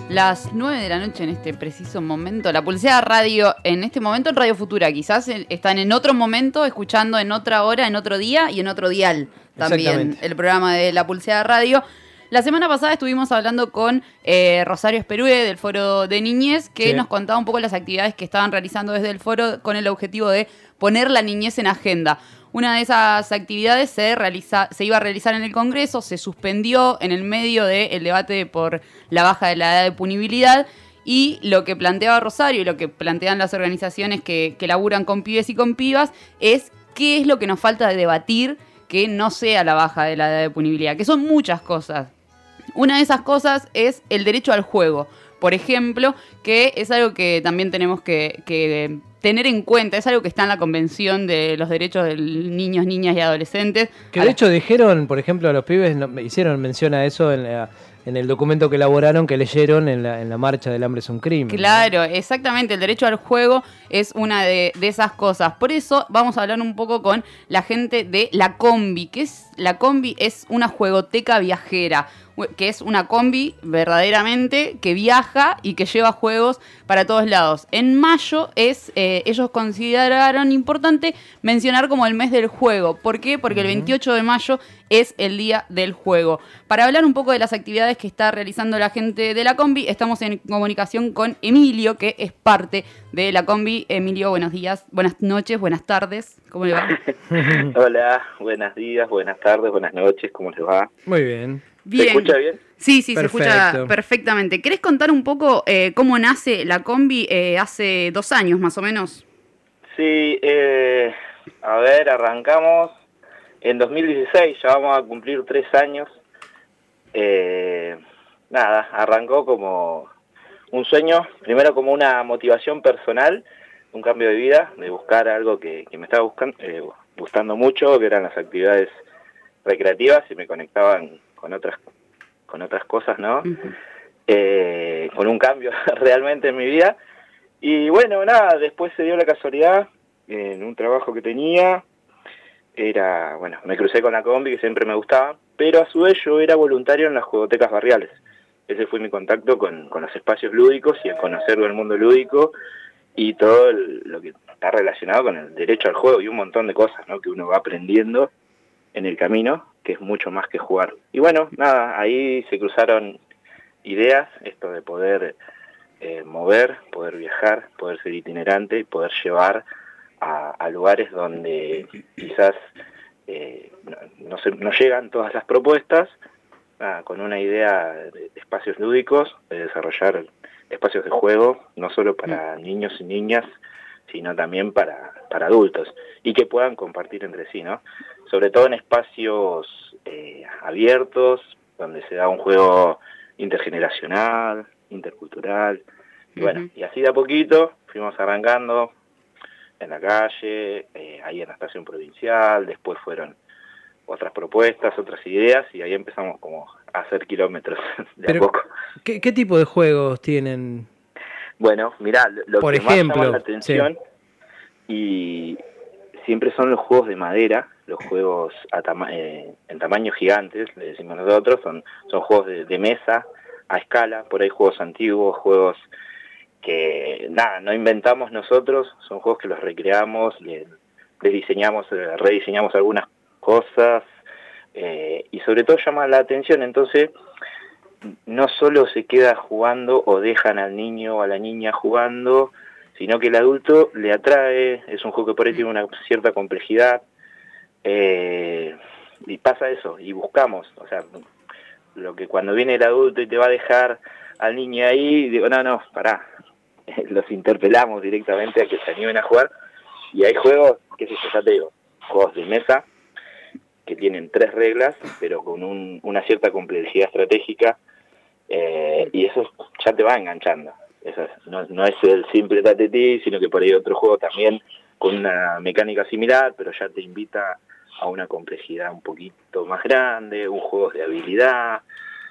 Las 9 de la noche en este preciso momento. La Pulseada Radio, en este momento en Radio Futura. Quizás están en otro momento, escuchando en otra hora, en otro día y en otro dial también el programa de La Pulseada Radio. La semana pasada estuvimos hablando con Rosario Esperúe del Foro de Niñez, que nos contaba un poco las actividades que estaban realizando desde el foro con el objetivo de poner la niñez en agenda. Una de esas actividades se iba a realizar en el Congreso, se suspendió en el medio del debate por la baja de la edad de punibilidad, y lo que planteaba Rosario y lo que plantean las organizaciones que laburan con pibes y con pibas es qué es lo que nos falta de debatir que no sea la baja de la edad de punibilidad, que son muchas cosas. Una de esas cosas es el derecho al juego, por ejemplo, que es algo que también tenemos que tener en cuenta, es algo que está en la Convención de los Derechos de Niños, Niñas y Adolescentes. Que de hecho dijeron, por ejemplo, a los pibes, hicieron mención a eso en el documento que elaboraron, que leyeron en la marcha del hambre es un crimen. Claro, exactamente, el derecho al juego es una de esas cosas. Por eso vamos a hablar un poco con la gente de La Combi, La Combi es una juegoteca viajera, que es una combi verdaderamente que viaja y que lleva juegos para todos lados. En mayo ellos consideraron importante mencionar como el mes del juego. ¿Por qué? Porque el 28 de mayo es el día del juego. Para hablar un poco de las actividades que está realizando la gente de La Combi, estamos en comunicación con Emilio, que es parte de La Combi. Emilio, buenos días, buenas noches, buenas tardes. ¿Cómo le va? Hola, buenos días, buenas tardes, buenas noches, ¿cómo les va? Muy bien. Bien. ¿Se escucha bien? Sí, Perfecto. Se escucha perfectamente. ¿Querés contar un poco cómo nace La Combi hace 2 años más o menos? Sí, a ver, arrancamos en 2016, ya vamos a cumplir 3 años. Arrancó como un sueño, primero como una motivación personal, un cambio de vida, de buscar algo que me estaba gustando mucho, que eran las actividades recreativas y me conectaban con otras cosas, ¿no? Uh-huh. Con un cambio realmente en mi vida. Y bueno, después se dio la casualidad, en un trabajo que tenía, me crucé con La Combi, que siempre me gustaba, pero a su vez yo era voluntario en las juegotecas barriales. Ese fue mi contacto con los espacios lúdicos y el conocer del mundo lúdico y todo lo que está relacionado con el derecho al juego y un montón de cosas, ¿no?, que uno va aprendiendo en el camino, que es mucho más que jugar. Y bueno, ahí se cruzaron ideas, esto de poder mover, poder viajar, poder ser itinerante, poder llevar a lugares donde quizás no llegan todas las propuestas, con una idea de espacios lúdicos, de desarrollar espacios de juego, no solo para niños y niñas, sino también para adultos, y que puedan compartir entre sí, ¿no? Sobre todo en espacios abiertos, donde se da un juego intergeneracional, intercultural, y bueno, y así de a poquito fuimos arrancando en la calle, ahí en la estación provincial, después fueron otras propuestas, otras ideas, y ahí empezamos como a hacer kilómetros de a poco. ¿Qué tipo de juegos tienen? Bueno, mirá, lo por que ejemplo, más llama la atención, y siempre son los juegos de madera, los juegos en tamaños gigantes, le decimos nosotros, son juegos de mesa, a escala, por ahí juegos antiguos, juegos que no inventamos nosotros, son juegos que los recreamos, les diseñamos, rediseñamos algunas cosas, y sobre todo llama la atención. Entonces no solo se queda jugando o dejan al niño o a la niña jugando, sino que el adulto le atrae, es un juego que por ahí tiene una cierta complejidad, y pasa eso, y buscamos, o sea, lo que cuando viene el adulto y te va a dejar al niño ahí, digo, no, pará, los interpelamos directamente a que se animen a jugar, y hay juegos, qué sé yo, ya te digo, juegos de mesa, que tienen 3 reglas, pero con una cierta complejidad estratégica, y eso ya te va enganchando. Eso no es el simple tatetí, sino que por ahí otro juego también con una mecánica similar, pero ya te invita a una complejidad un poquito más grande, un juego de habilidad,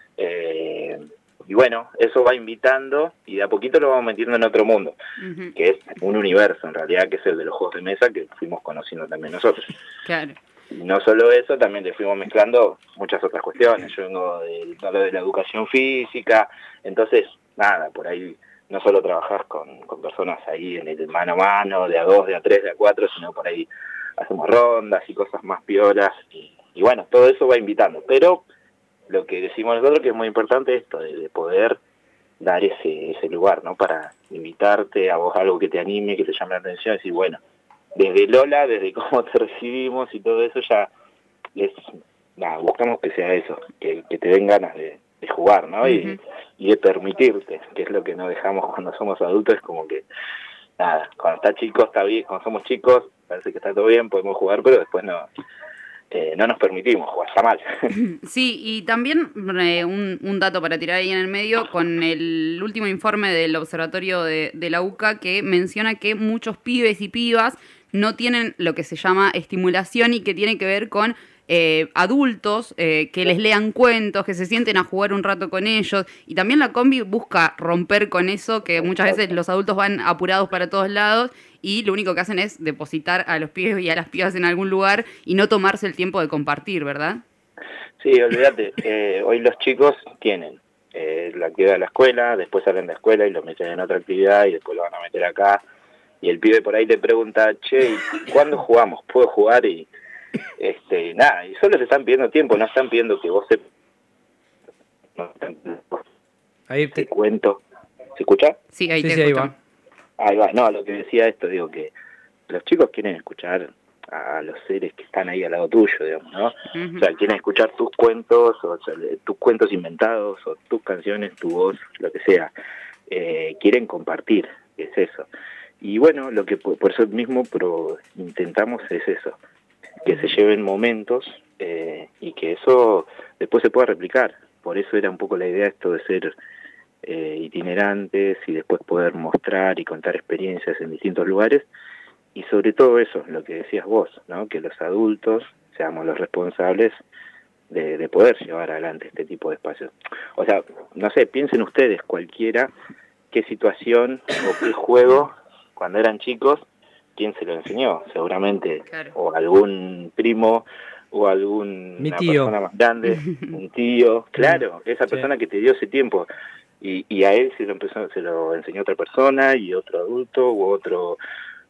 y bueno, eso va invitando y de a poquito lo vamos metiendo en otro mundo, que es un universo en realidad, que es el de los juegos de mesa, que fuimos conociendo también nosotros. Claro. Y no solo eso, también le fuimos mezclando muchas otras cuestiones. Yo vengo de la educación física, entonces nada, por ahí no solo trabajás con personas ahí en el mano a mano, de a 2, de a 3, de a 4, sino por ahí hacemos rondas y cosas más piolas, y bueno, todo eso va invitando, pero lo que decimos nosotros que es muy importante es esto, de poder dar ese lugar, ¿no? Para invitarte a vos algo que te anime, que te llame la atención, decir, bueno, desde Lola, desde cómo te recibimos y todo eso, ya buscamos que sea eso, que te den ganas de jugar, ¿no? Y de permitirte, que es lo que no dejamos cuando somos adultos, es como que, nada, cuando está chico está bien, cuando somos chicos parece que está todo bien, podemos jugar, pero después no nos permitimos jugar, está mal. Sí, y también un dato para tirar ahí en el medio, con el último informe del Observatorio de la UCA, que menciona que muchos pibes y pibas no tienen lo que se llama estimulación y que tiene que ver con adultos que les lean cuentos, que se sienten a jugar un rato con ellos, y también la combi busca romper con eso, que muchas veces los adultos van apurados para todos lados y lo único que hacen es depositar a los pibes y a las pibas en algún lugar y no tomarse el tiempo de compartir, ¿verdad? Sí, olvídate, hoy los chicos tienen la actividad de la escuela, después salen de la escuela y los meten en otra actividad y después lo van a meter acá, y el pibe por ahí te pregunta, che, ¿cuándo jugamos? ¿Puedo jugar? Y nada, y solo te están pidiendo tiempo, no están pidiendo que vos ahí te cuento. ¿Se escucha? Sí, ahí sí, te sí, escucho. Ahí va, no, lo que decía esto, digo que los chicos quieren escuchar a los seres que están ahí al lado tuyo, digamos, ¿no? O sea, quieren escuchar tus cuentos, o sea, tus cuentos inventados, o tus canciones, tu voz, lo que sea. Quieren compartir, es eso. Y bueno, lo que por eso mismo intentamos es eso, que se lleven momentos y que eso después se pueda replicar. Por eso era un poco la idea esto de ser itinerantes y después poder mostrar y contar experiencias en distintos lugares, y sobre todo eso, lo que decías vos, ¿no? Que los adultos seamos los responsables de poder llevar adelante este tipo de espacios. O sea, no sé, piensen ustedes cualquiera qué situación o qué juego cuando eran chicos, quién se lo enseñó, seguramente, claro, o algún primo o alguna persona más grande, un tío, claro, esa persona que te dio ese tiempo, y a él se lo enseñó otra persona, y otro adulto, u otro,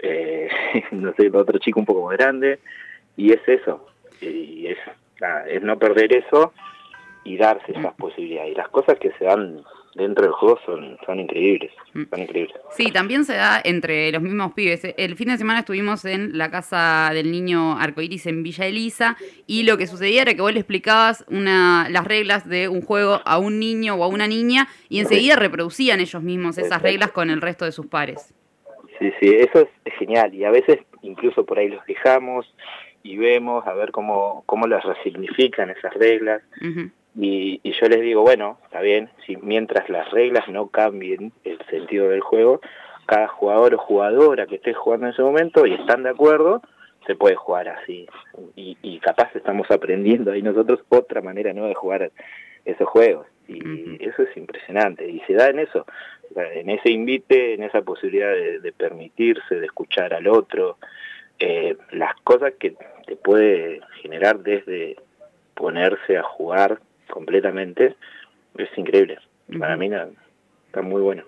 no sé, otro chico un poco más grande, y es eso, y es no perder eso, y darse esas posibilidades, y las cosas que se dan dentro del juego son increíbles, son increíbles. Sí, también se da entre los mismos pibes. El fin de semana estuvimos en la casa del niño arcoíris en Villa Elisa, y lo que sucedía era que vos le explicabas las reglas de un juego a un niño o a una niña y enseguida reproducían ellos mismos esas reglas con el resto de sus pares. Sí, eso es genial, y a veces incluso por ahí los dejamos y vemos a ver cómo las resignifican esas reglas. Y yo les digo, bueno, está bien, si mientras las reglas no cambien el sentido del juego, cada jugador o jugadora que esté jugando en ese momento y están de acuerdo, se puede jugar así. Y capaz estamos aprendiendo ahí nosotros otra manera nueva de jugar esos juegos. Y eso es impresionante. Y se da en eso, en ese invite, en esa posibilidad de permitirse, de escuchar al otro, las cosas que te puede generar desde ponerse a jugar completamente, es increíble. Para mí está muy bueno.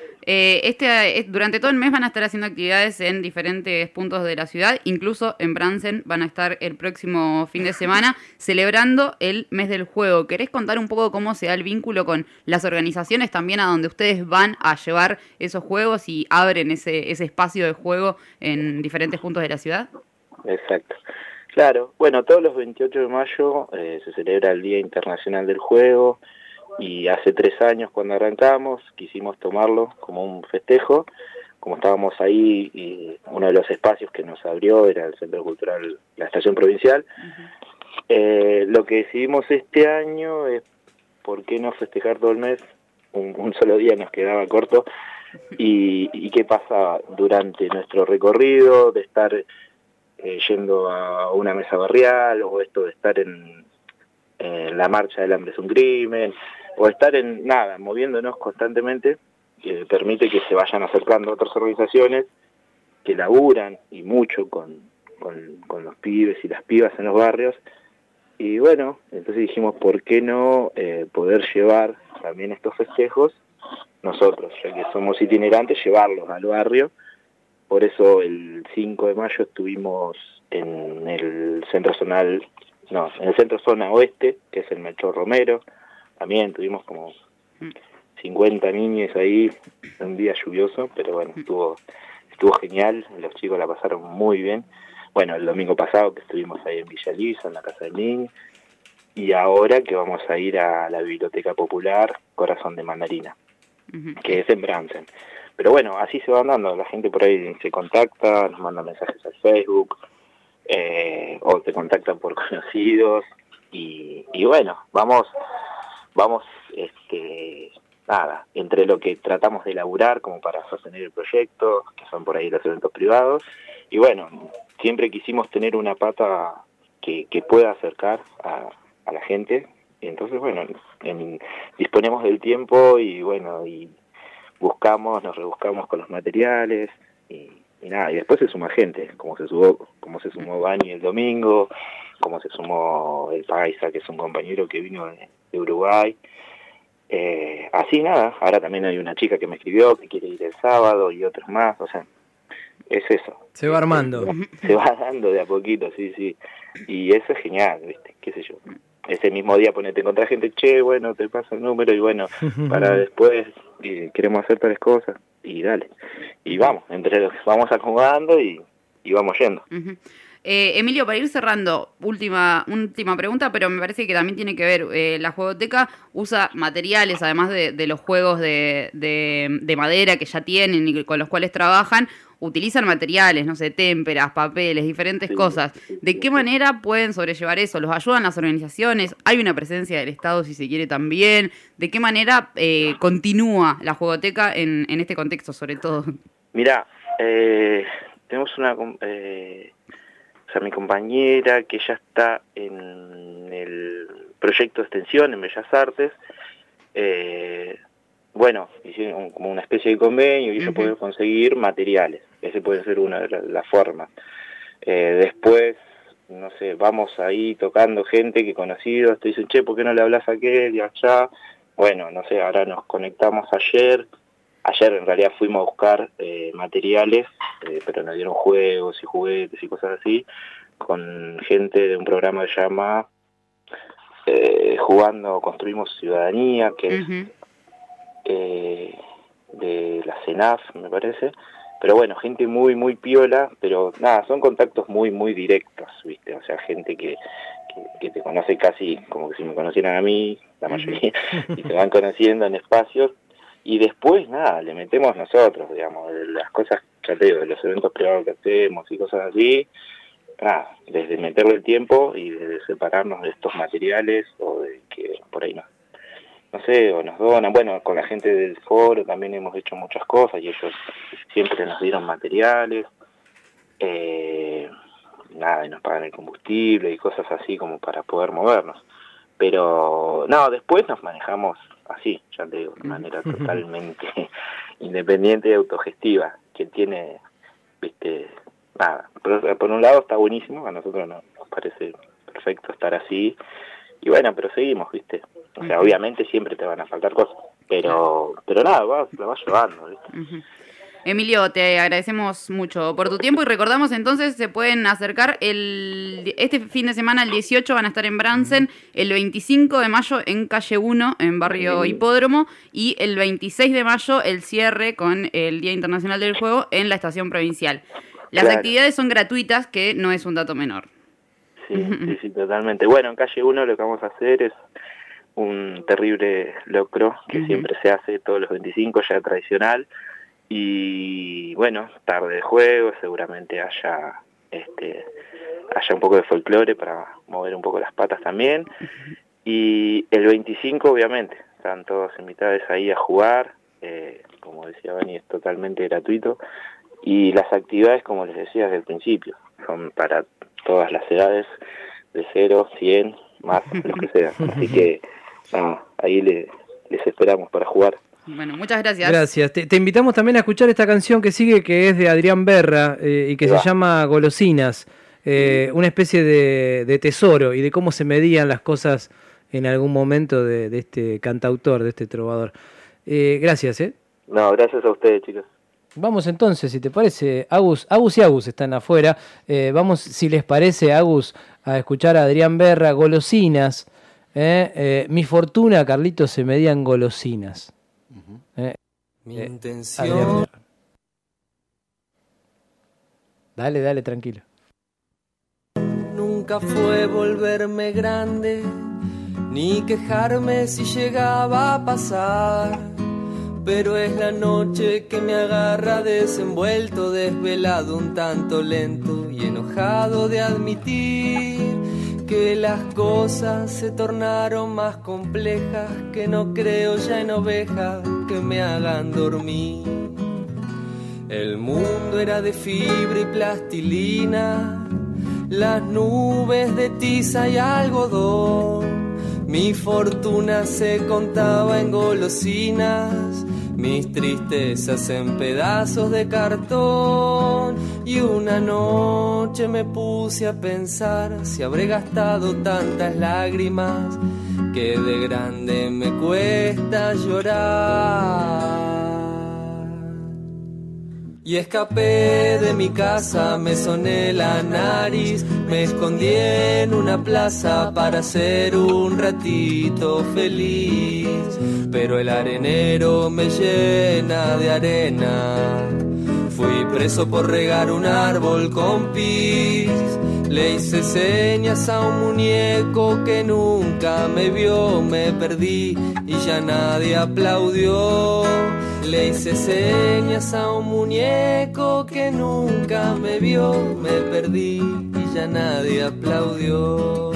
Durante todo el mes van a estar haciendo actividades en diferentes puntos de la ciudad, incluso en Bransen van a estar el próximo fin de semana celebrando el mes del juego. ¿Querés contar un poco cómo se da el vínculo con las organizaciones también a donde ustedes van a llevar esos juegos y abren ese espacio de juego en diferentes puntos de la ciudad? Exacto. Claro, bueno, todos los 28 de mayo se celebra el Día Internacional del Juego, y hace 3 años cuando arrancamos quisimos tomarlo como un festejo. Como estábamos ahí y uno de los espacios que nos abrió era el Centro Cultural, la Estación Provincial, lo que decidimos este año es por qué no festejar todo el mes, un solo día nos quedaba corto, y qué pasaba durante nuestro recorrido de estar yendo a una mesa barrial, o esto de estar en la marcha del hambre es un crimen, o estar moviéndonos constantemente, que permite que se vayan acercando otras organizaciones que laburan y mucho con los pibes y las pibas en los barrios. Y bueno, entonces dijimos, ¿por qué no poder llevar también estos festejos nosotros, ya que somos itinerantes, llevarlos al barrio. Por eso el 5 de mayo estuvimos en el centro zona oeste, que es el Melchor Romero. También tuvimos como 50 niños ahí, un día lluvioso, pero bueno, estuvo genial, los chicos la pasaron muy bien. Bueno, el domingo pasado que estuvimos ahí en Villa Elisa, en la Casa del Niño, y ahora que vamos a ir a la Biblioteca Popular Corazón de Mandarina, que es en Bransen. Pero bueno, así se van dando, la gente por ahí se contacta, nos manda mensajes al Facebook, o te contactan por conocidos, y bueno, vamos nada, entre lo que tratamos de elaborar como para sostener el proyecto, que son por ahí los eventos privados, y bueno, siempre quisimos tener una pata que pueda acercar a la gente, y entonces bueno, disponemos del tiempo y bueno, y nos rebuscamos con los materiales, y nada, y después se suma gente, como se sumó Bani el domingo, como se sumó el Paisa, que es un compañero que vino de Uruguay. Así nada, ahora también hay una chica que me escribió que quiere ir el sábado y otros más, o sea, es eso. Se va armando. Se va dando de a poquito, sí. Y eso es genial, ¿viste? Qué sé yo. Ese mismo día te encontrás gente, bueno, te paso el número y bueno, para después queremos hacer tales cosas y dale. Y vamos, entre los que vamos acomodando y vamos yendo. Emilio, para ir cerrando, última pregunta, pero me parece que también tiene que ver, la juegoteca usa materiales, además de los juegos de madera que ya tienen y con los cuales trabajan, utilizan materiales, no sé, témperas, papeles, diferentes cosas. ¿De qué manera pueden sobrellevar eso? ¿Los ayudan las organizaciones? ¿Hay una presencia del Estado, si se quiere, también? ¿De qué manera continúa la jugoteca en este contexto, sobre todo? Mirá, tenemos mi compañera que ya está en el proyecto de extensión en Bellas Artes, bueno, hicieron como una especie de convenio y ellos pueden conseguir materiales. Ese puede ser una de las formas. Después, no sé, vamos ahí tocando gente que conocidos, te dicen, che, ¿por qué no le hablas a aquel y allá? Bueno, no sé, ahora nos conectamos ayer en realidad fuimos a buscar materiales, pero nos dieron juegos y juguetes y cosas así, con gente de un programa que se llama Jugando Construimos Ciudadanía, que es de la CENAF, me parece. Pero bueno, gente muy, muy piola, pero nada, son contactos muy, muy directos, ¿viste? O sea, gente que te conoce casi como que si me conocieran a mí, la mayoría, y se van conociendo en espacios. Y después, nada, le metemos nosotros, digamos, de las cosas, ya te digo, de los eventos privados que hacemos y cosas así, nada, desde meterle el tiempo y desde separarnos de estos materiales o de que por ahí no sé, o nos donan. Bueno, con la gente del foro también hemos hecho muchas cosas y ellos siempre nos dieron materiales, nada, y nos pagan el combustible y cosas así como para poder movernos. Pero, no, después nos manejamos así, ya te digo, de manera totalmente independiente y autogestiva, que tiene, viste, nada, por un lado está buenísimo, a nosotros nos parece perfecto estar así, y bueno, pero seguimos, viste, o sea, obviamente siempre te van a faltar cosas, pero nada, la vas llevando, viste. Emilio, te agradecemos mucho por tu tiempo y recordamos entonces se pueden acercar este fin de semana, el 18 van a estar en Bransen, el 25 de mayo en Calle 1, en Barrio Hipódromo, y el 26 de mayo el cierre con el Día Internacional del Juego en la Estación Provincial. Las actividades son gratuitas, que no es un dato menor. Sí, totalmente. Bueno, en Calle 1 lo que vamos a hacer es un terrible locro que siempre se hace todos los 25, ya tradicional. Y bueno, tarde de juego, seguramente haya un poco de folclore para mover un poco las patas también. Y el 25 obviamente están todos invitados ahí a jugar, como decía Bani, es totalmente gratuito. Y las actividades, como les decía desde el principio, son para todas las edades, de 0, 100, más, lo que sea. Así que ahí les esperamos para jugar. Bueno, muchas gracias. Gracias. Te invitamos también a escuchar esta canción que sigue, que es de Adrián Berra y que se llama Golosinas, una especie de tesoro y de cómo se medían las cosas en algún momento de este cantautor, de este trovador. Gracias, No, gracias a ustedes, chicos. Vamos entonces, si te parece, Agus y Agus están afuera. Vamos, si les parece, Agus, a escuchar a Adrián Berra, Golosinas. Mi fortuna, Carlitos, se medía en golosinas. Mi intención. Dale, tranquilo. Nunca fue volverme grande, ni quejarme si llegaba a pasar. Pero es la noche que me agarra desenvuelto, desvelado, un tanto lento y enojado de admitir que las cosas se tornaron más complejas, que no creo ya en ovejas que me hagan dormir. El mundo era de fibra y plastilina, las nubes de tiza y algodón. Mi fortuna se contaba en golosinas, mis tristezas en pedazos de cartón. Y una noche me puse a pensar si habré gastado tantas lágrimas que de grande me cuesta llorar. Y escapé de mi casa, me soné la nariz, me escondí en una plaza para ser un ratito feliz. Pero el arenero me llena de arena. Fui preso por regar un árbol con pis. Le hice señas a un muñeco que nunca me vio, me perdí y ya nadie aplaudió. Le hice señas a un muñeco que nunca me vio, me perdí y ya nadie aplaudió.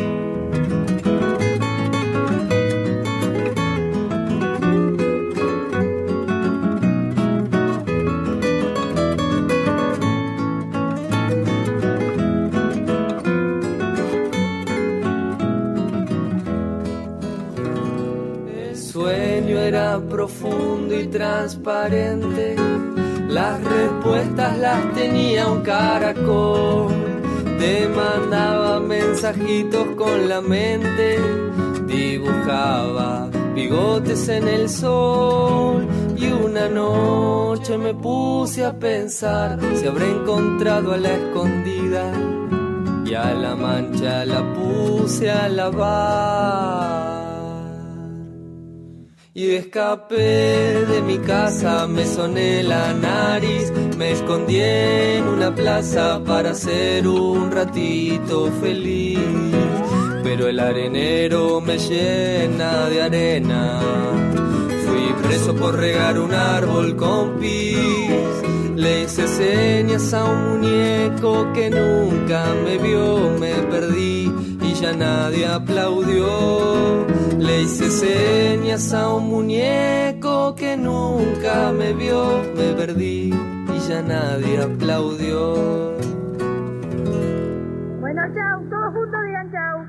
Era profundo y transparente, las respuestas las tenía un caracol. Te mandaba mensajitos con la mente, dibujaba bigotes en el sol. Y una noche me puse a pensar si habré encontrado a la escondida, y a la mancha la puse a lavar. Y escapé de mi casa, me soné la nariz, me escondí en una plaza para ser un ratito feliz. Pero el arenero me llena de arena. Fui preso por regar un árbol con pis. Le hice señas a un muñeco que nunca me vio, me perdí y ya nadie aplaudió. Le hice señas a un muñeco que nunca me vio, me perdí y ya nadie aplaudió. Bueno, chau, todos juntos digan chau.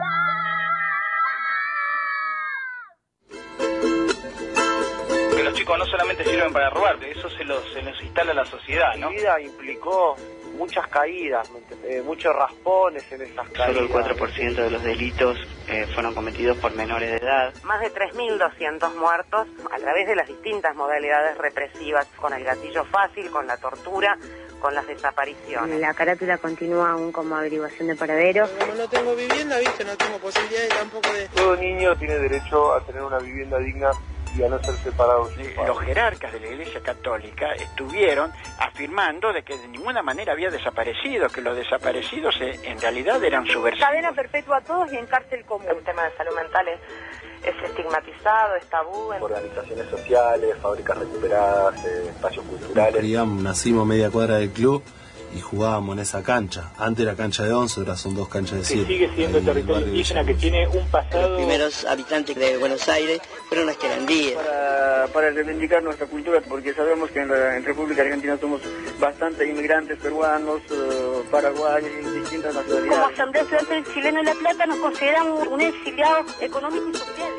Que los chicos no solamente sirven para robar, eso se los instala a la sociedad, ¿no? Mi vida implicó muchas caídas, muchos raspones en esas caídas. Solo el 4% de los delitos fueron cometidos por menores de edad. Más de 3.200 muertos a través de las distintas modalidades represivas, con el gatillo fácil, con la tortura, con las desapariciones. La carátula continúa aún como averiguación de paradero. Como no tengo vivienda, ¿viste? No tengo posibilidades tampoco de... Todo niño tiene derecho a tener una vivienda digna y a no ser separados. Los jerarcas de la Iglesia Católica estuvieron afirmando de que de ninguna manera había desaparecido, que los desaparecidos en realidad eran subversivos. Cadena perpetua a todos y en cárcel común. El tema de salud mental es estigmatizado, es tabú. Organizaciones sociales, fábricas recuperadas, espacios culturales. Nacimos media cuadra del club y jugábamos en esa cancha. Antes era cancha de 11, ahora son 2 canchas de 7. Sigue siendo territorio indígena que tiene un pasado... Los primeros habitantes de Buenos Aires fueron los querandíes. Para reivindicar nuestra cultura, porque sabemos que en República Argentina somos bastantes inmigrantes peruanos, paraguayos y distintas nacionalidades. Como Asamblea Estudiantil Chilena de La Plata nos consideramos un exiliado económico y social.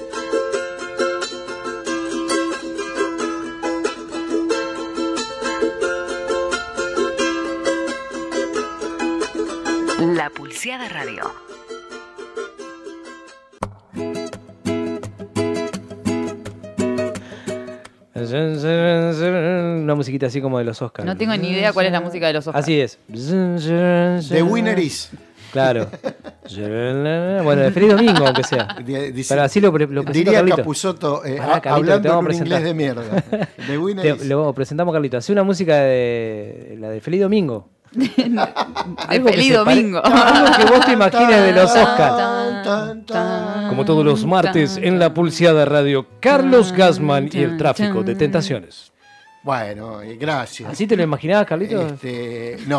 La Pulseada Radio. musiquita así como de los Oscars. No tengo ni idea cuál es la música de los Oscars. Así es. The Winner Is. Claro. Bueno, de Feliz Domingo, aunque sea. Pero así lo presentó diría Carlito. Capusotto, Carlito, hablando en un presentar. inglés de mierda. The Winner Is. Lo presentamos, Carlito. Hace una música de la de Feliz Domingo. De Feliz Domingo. Algo que vos te imagines de los Oscars. Como todos los martes en la Pulseada Radio, Carlos Gassman y el tráfico de tentaciones. Bueno, gracias. ¿Así te lo imaginabas, Carlito? No.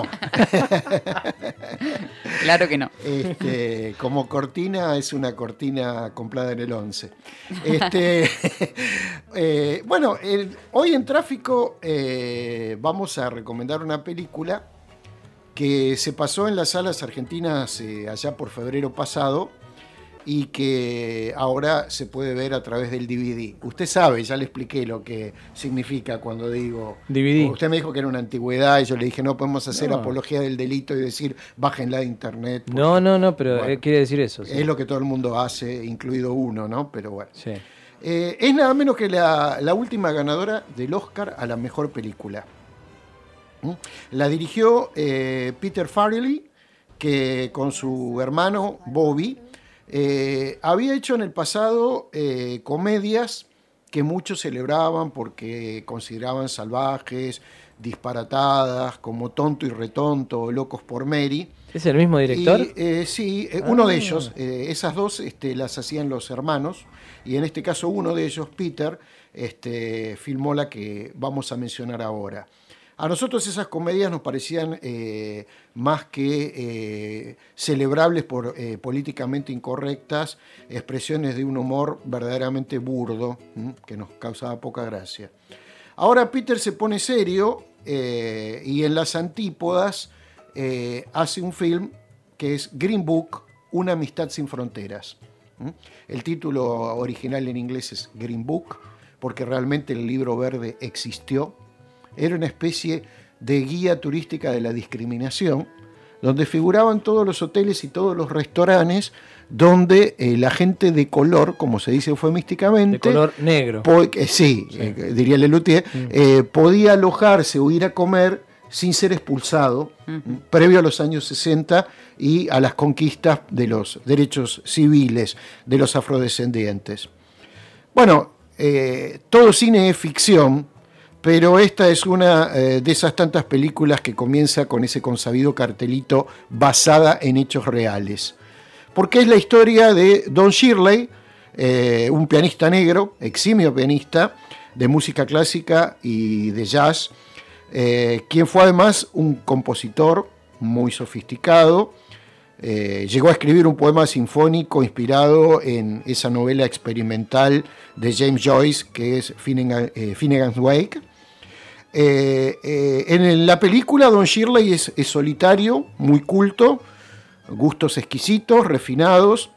Claro que no. Como cortina, es una cortina comprada en el 11. Bueno, hoy en Tráfico vamos a recomendar una película que se pasó en las salas argentinas allá por febrero pasado y que ahora se puede ver a través del DVD. Usted sabe, ya le expliqué lo que significa cuando digo... DVD. Usted me dijo que era una antigüedad y yo le dije, no podemos hacer apología del delito y decir, bájenla de internet. Porque, No, pero bueno, quiere decir eso. Sí. Es lo que todo el mundo hace, incluido uno, ¿no? Pero bueno. Sí. Es nada menos que la última ganadora del Oscar a la mejor película. La dirigió Peter Farrelly, que con su hermano Bobby había hecho en el pasado comedias que muchos celebraban porque consideraban salvajes, disparatadas, como Tonto y Retonto, Locos por Mary. ¿Es el mismo director? Sí, uno de ellos. Esas dos las hacían los hermanos, y en este caso uno de ellos, Peter, filmó la que vamos a mencionar ahora. A nosotros esas comedias nos parecían más que celebrables por políticamente incorrectas, expresiones de un humor verdaderamente burdo, que nos causaba poca gracia. Ahora Peter se pone serio y en las antípodas hace un film que es Green Book, Una amistad sin fronteras. El título original en inglés es Green Book, porque realmente el libro verde existió. Era una especie de guía turística de la discriminación, donde figuraban todos los hoteles y todos los restaurantes donde la gente de color, como se dice eufemísticamente... De color negro. Diría Lelutier, podía alojarse o ir a comer sin ser expulsado, previo a los años 60 y a las conquistas de los derechos civiles de los afrodescendientes. Bueno, todo cine es ficción, pero esta es una de esas tantas películas que comienza con ese consabido cartelito basada en hechos reales. Porque es la historia de Don Shirley, un pianista negro, eximio pianista de música clásica y de jazz, quien fue además un compositor muy sofisticado. Llegó a escribir un poema sinfónico inspirado en esa novela experimental de James Joyce, que es Finnegan's Wake. En la película Don Shirley es solitario, muy culto, gustos exquisitos, refinados,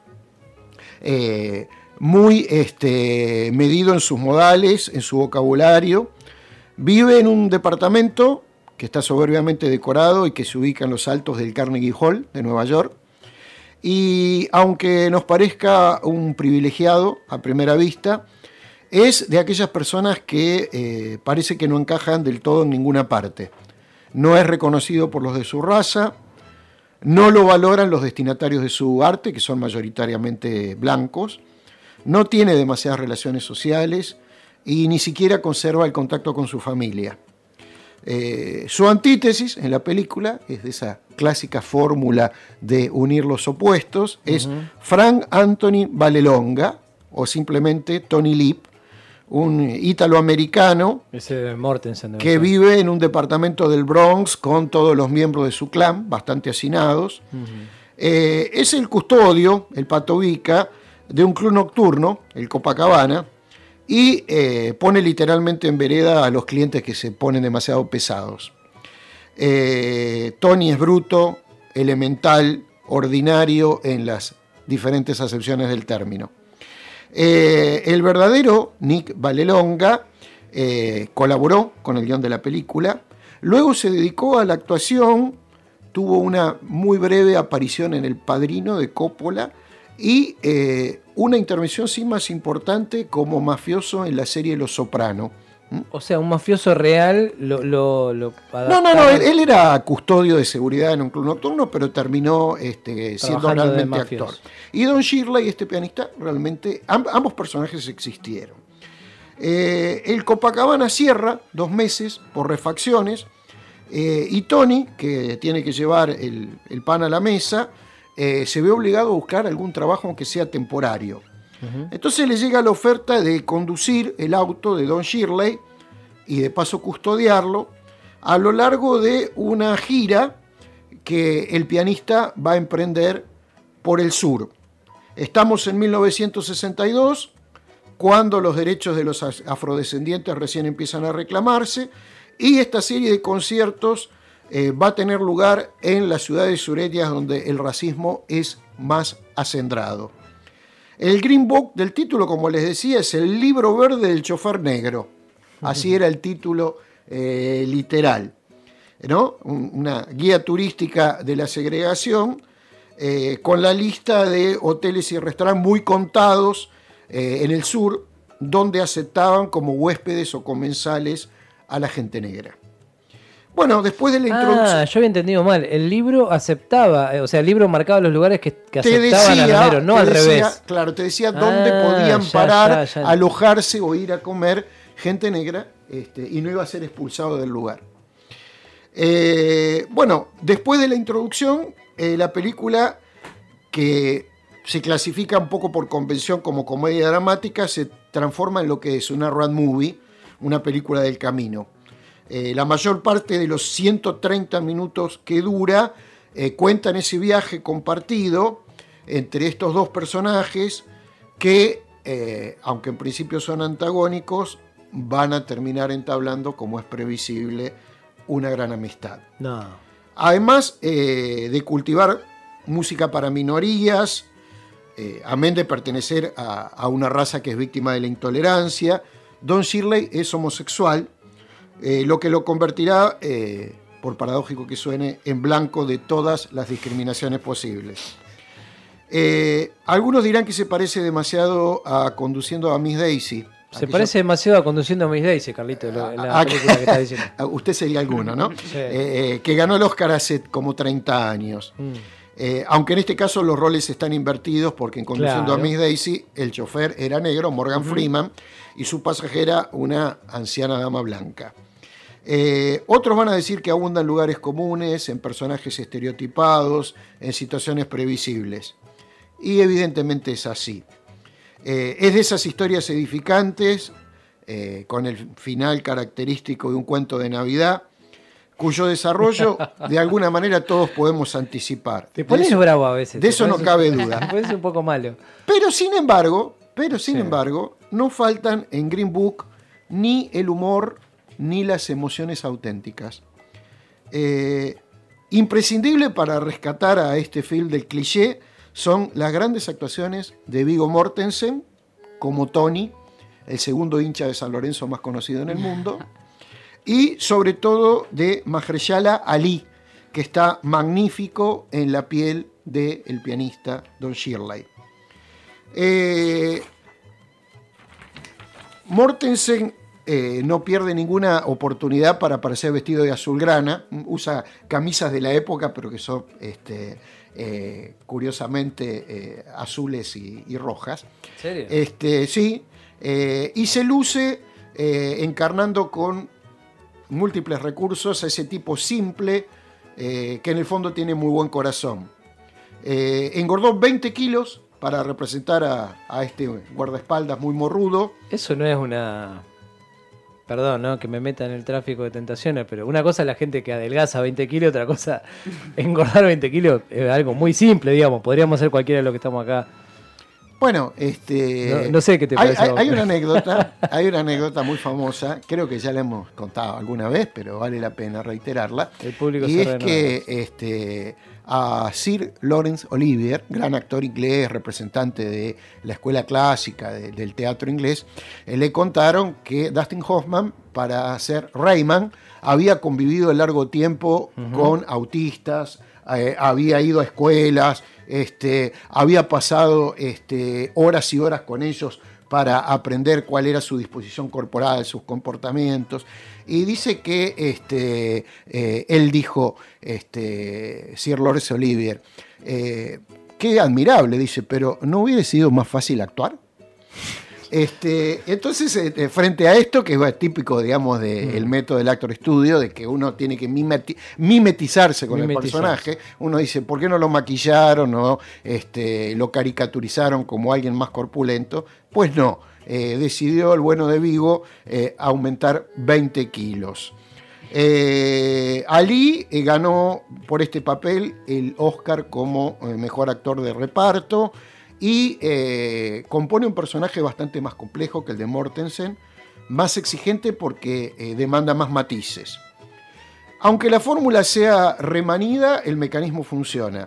muy medido en sus modales, en su vocabulario. Vive en un departamento que está soberbiamente decorado y que se ubica en los altos del Carnegie Hall de Nueva York. Y aunque nos parezca un privilegiado a primera vista, es de aquellas personas que parece que no encajan del todo en ninguna parte. No es reconocido por los de su raza, no lo valoran los destinatarios de su arte, que son mayoritariamente blancos, no tiene demasiadas relaciones sociales y ni siquiera conserva el contacto con su familia. Su antítesis en la película es de esa clásica fórmula de unir los opuestos, es Frank Anthony Vallelonga, o simplemente Tony Lip, un ítaloamericano que vive en un departamento del Bronx con todos los miembros de su clan, bastante hacinados. Es el custodio, el patovica, de un club nocturno, el Copacabana, y pone literalmente en vereda a los clientes que se ponen demasiado pesados. Tony es bruto, elemental, ordinario en las diferentes acepciones del término. El verdadero Nick Vallelonga colaboró con el guión de la película, luego se dedicó a la actuación, tuvo una muy breve aparición en El Padrino de Coppola y una intervención sin más importante como mafioso en la serie Los Soprano, O sea, un mafioso real lo No, él era custodio de seguridad en un club nocturno, pero terminó siendo realmente actor. Y Don Shirley, este pianista, realmente, ambos personajes existieron. El Copacabana cierra 2 meses por refacciones, y Tony, que tiene que llevar el pan a la mesa, se ve obligado a buscar algún trabajo aunque sea temporario. Entonces le llega la oferta de conducir el auto de Don Shirley y de paso custodiarlo a lo largo de una gira que el pianista va a emprender por el sur. Estamos en 1962, cuando los derechos de los afrodescendientes recién empiezan a reclamarse, y esta serie de conciertos va a tener lugar en las ciudades sureñas donde el racismo es más acendrado. El Green Book del título, como les decía, es el libro verde del chofer negro. Así era el título literal, ¿no? Una guía turística de la segregación, con la lista de hoteles y restaurantes muy contados en el sur, donde aceptaban como huéspedes o comensales a la gente negra. Bueno, después de la introducción... yo había entendido mal. El libro aceptaba, o sea, el libro marcaba los lugares que aceptaban a los negros, no al revés. Claro, te decía dónde podían parar, alojarse o ir a comer gente negra, y no iba a ser expulsado del lugar. Bueno, después de la introducción, la película, que se clasifica un poco por convención como comedia dramática, se transforma en lo que es una road movie, una película del camino. La mayor parte de los 130 minutos que dura cuentan ese viaje compartido entre estos dos personajes que, aunque en principio son antagónicos, van a terminar entablando, como es previsible, una gran amistad. Además de cultivar música para minorías, amén de pertenecer a una raza que es víctima de la intolerancia, Don Shirley es homosexual, lo que lo convertirá, por paradójico que suene, en blanco de todas las discriminaciones posibles. Algunos dirán que se parece demasiado a Conduciendo a Miss Daisy. Se parece demasiado a Conduciendo a Miss Daisy, Carlito, la película que está diciendo. Usted sería alguno, ¿no? Sí. Que ganó el Oscar hace como 30 años. Aunque en este caso los roles están invertidos, porque en Conduciendo a Miss Daisy el chofer era negro, Morgan Freeman, y su pasajera una anciana dama blanca. Otros van a decir que abundan lugares comunes, en personajes estereotipados, en situaciones previsibles. Y evidentemente es así. Es de esas historias edificantes, con el final característico de un cuento de Navidad, cuyo desarrollo de alguna manera todos podemos anticipar. Te pones bravo a veces. De eso no cabe duda. Te pones un poco malo. Pero sin embargo, no faltan en Green Book ni el humor ni las emociones auténticas. Imprescindible para rescatar a este film del cliché son las grandes actuaciones de Viggo Mortensen como Tony, el segundo hincha de San Lorenzo más conocido en el mundo, y sobre todo de Mahershala Ali, que está magnífico en la piel del pianista Don Shirley. Mortensen no pierde ninguna oportunidad para aparecer vestido de azulgrana. Usa camisas de la época, pero que son curiosamente azules y rojas. ¿En serio? Sí. Y se luce encarnando con múltiples recursos a ese tipo simple, que en el fondo tiene muy buen corazón. Engordó 20 kilos para representar a este guardaespaldas muy morrudo. Eso no es una... Perdón, ¿no? Que me meta en el tráfico de tentaciones, pero una cosa es la gente que adelgaza 20 kilos, otra cosa, engordar 20 kilos es algo muy simple, digamos. Podríamos ser cualquiera de los que estamos acá. Bueno, no sé qué te parece. Hay una anécdota muy famosa, creo que ya la hemos contado alguna vez, pero vale la pena reiterarla. El público y es que a Sir Laurence Olivier, gran actor inglés, representante de la escuela clásica del teatro inglés, le contaron que Dustin Hoffman, para hacer Rayman, había convivido largo tiempo con autistas, había ido a escuelas, había pasado horas y horas con ellos para aprender cuál era su disposición corporal, sus comportamientos. Y dice que él dijo, Sir Laurence Olivier, qué admirable, dice, pero ¿no hubiera sido más fácil actuar? Entonces, frente a esto, que es típico, digamos, del método del actor estudio, de que uno tiene que mimetizarse con el personaje, uno dice, ¿por qué no lo maquillaron o lo caricaturizaron como alguien más corpulento? Pues no, decidió el bueno de Vigo aumentar 20 kilos. Ali ganó por este papel el Oscar como mejor actor de reparto y compone un personaje bastante más complejo que el de Mortensen, más exigente porque demanda más matices. Aunque la fórmula sea remanida, el mecanismo funciona.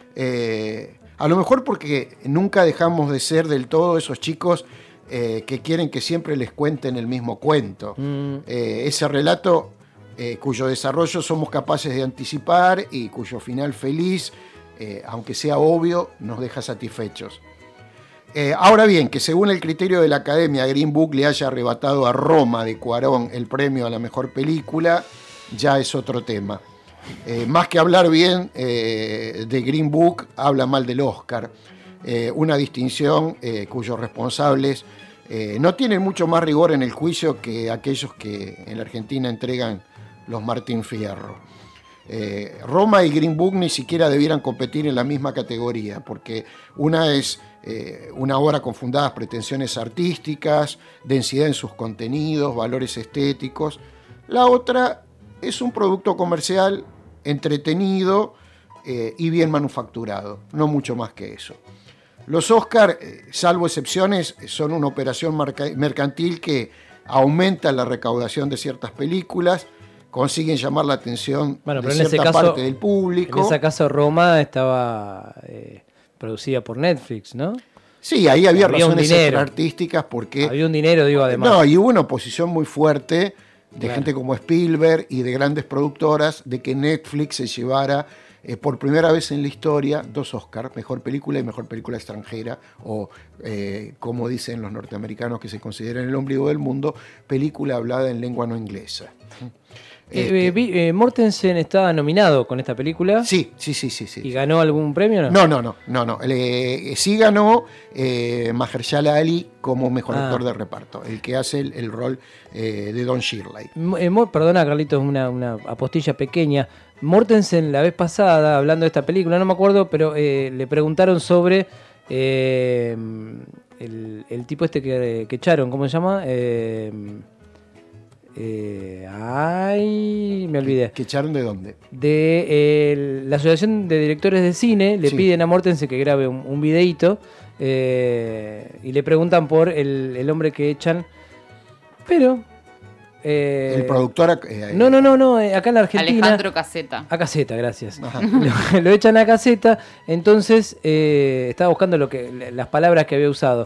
A lo mejor porque nunca dejamos de ser del todo esos chicos que quieren que siempre les cuenten el mismo cuento. Ese relato cuyo desarrollo somos capaces de anticipar y cuyo final feliz, aunque sea obvio, nos deja satisfechos. Ahora bien, que según el criterio de la Academia, Green Book le haya arrebatado a Roma de Cuarón el premio a la mejor película, ya es otro tema. Más que hablar bien de Green Book, habla mal del Oscar. Una distinción cuyos responsables no tienen mucho más rigor en el juicio que aquellos que en la Argentina entregan los Martín Fierro. Roma y Green Book ni siquiera debieran competir en la misma categoría, porque una es una obra con fundadas pretensiones artísticas, densidad en sus contenidos, valores estéticos. La otra es un producto comercial entretenido y bien manufacturado, no mucho más que eso. Los Oscar, salvo excepciones, son una operación mercantil que aumenta la recaudación de ciertas películas, consiguen llamar la atención de cierta parte del público. En ese caso Roma estaba producida por Netflix, ¿no? Sí, ahí había razones artísticas porque... Había un dinero, digo, además. No, y hubo una oposición muy fuerte de gente como Spielberg y de grandes productoras de que Netflix se llevara por primera vez en la historia 2 Oscars, mejor película y mejor película extranjera, o como dicen los norteamericanos que se consideran el ombligo del mundo, película hablada en lengua no inglesa. Mortensen estaba nominado con esta película. Sí. ¿Y ganó algún premio o no? No. Sí ganó Mahershala Ali como mejor actor de reparto, el que hace el rol de Don Shirley. Perdona, Carlitos, una apostilla pequeña. Mortensen la vez pasada, hablando de esta película, no me acuerdo, pero le preguntaron sobre el tipo este que echaron, ¿cómo se llama? Me olvidé. ¿Que echaron de dónde? De la Asociación de Directores de Cine. Le piden a Mortensen que grabe un videíto y le preguntan por el hombre que echan, pero el productor no, acá en la Argentina Alejandro Caseta. A Caseta, gracias. Lo echan a Caseta. Entonces estaba buscando las palabras que había usado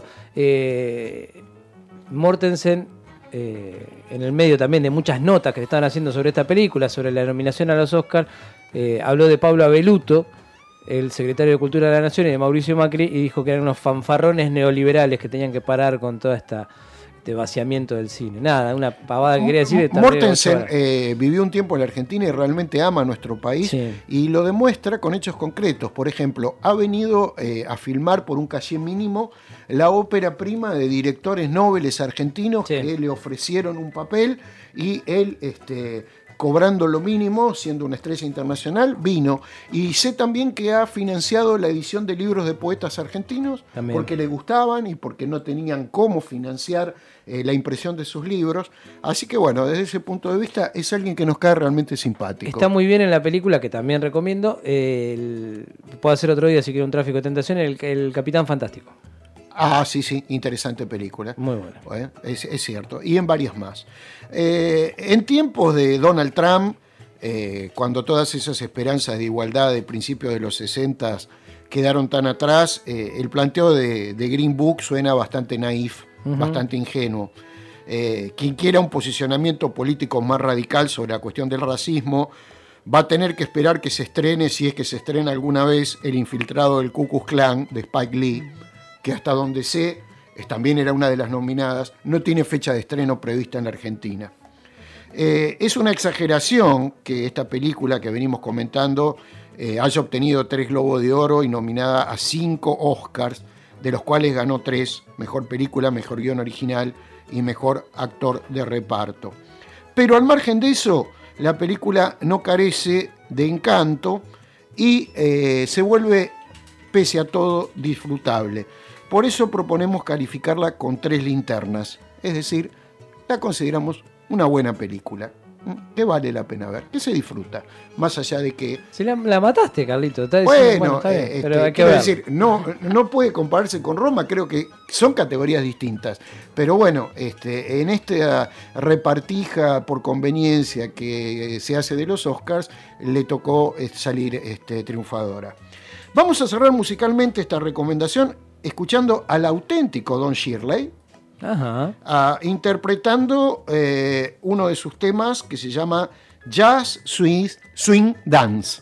Mortensen. En el medio también de muchas notas que se estaban haciendo sobre esta película, sobre la nominación a los Oscars, habló de Pablo Abeluto, el secretario de Cultura de la Nación, y de Mauricio Macri, y dijo que eran unos fanfarrones neoliberales que tenían que parar con todo este vaciamiento del cine. Nada, una pavada que quería decir. Mortensen vivió un tiempo en la Argentina y realmente ama a nuestro país, y lo demuestra con hechos concretos. Por ejemplo, ha venido a filmar por un caché mínimo la ópera prima de directores nobles argentinos que le ofrecieron un papel y él, cobrando lo mínimo, siendo una estrella internacional, vino. Y sé también que ha financiado la edición de libros de poetas argentinos porque le gustaban y porque no tenían cómo financiar la impresión de sus libros. Así que bueno, desde ese punto de vista es alguien que nos cae realmente simpático. Está muy bien en la película, que también recomiendo. Puedo hacer otro día si quiero un tráfico de tentación, el Capitán Fantástico. Sí, interesante película. Muy buena. Es cierto. Y en varias más. En tiempos de Donald Trump, cuando todas esas esperanzas de igualdad de principios de los 60 quedaron tan atrás, el planteo de Green Book suena bastante naif, bastante ingenuo. Quien quiera un posicionamiento político más radical sobre la cuestión del racismo va a tener que esperar que se estrene, si es que se estrena alguna vez, El infiltrado del Ku Klux Klan de Spike Lee, que hasta donde sé también era una de las nominadas, no tiene fecha de estreno prevista en la Argentina. Es una exageración que esta película que venimos comentando haya obtenido 3 Globos de Oro y nominada a 5 Oscars, de los cuales ganó 3, mejor película, mejor guión original y mejor actor de reparto. Pero al margen de eso, la película no carece de encanto y se vuelve, pese a todo, disfrutable. Por eso proponemos calificarla con 3 linternas, es decir, la consideramos una buena película, que vale la pena ver, que se disfruta, más allá de que... Si la mataste, Carlito. Bueno, está bien, pero hay que quiero ver. decir, no puede compararse con Roma, creo que son categorías distintas, pero bueno, en esta repartija por conveniencia que se hace de los Oscars, le tocó salir triunfadora. Vamos a cerrar musicalmente esta recomendación escuchando al auténtico Don Shirley, interpretando uno de sus temas que se llama Jazz Swing Dance.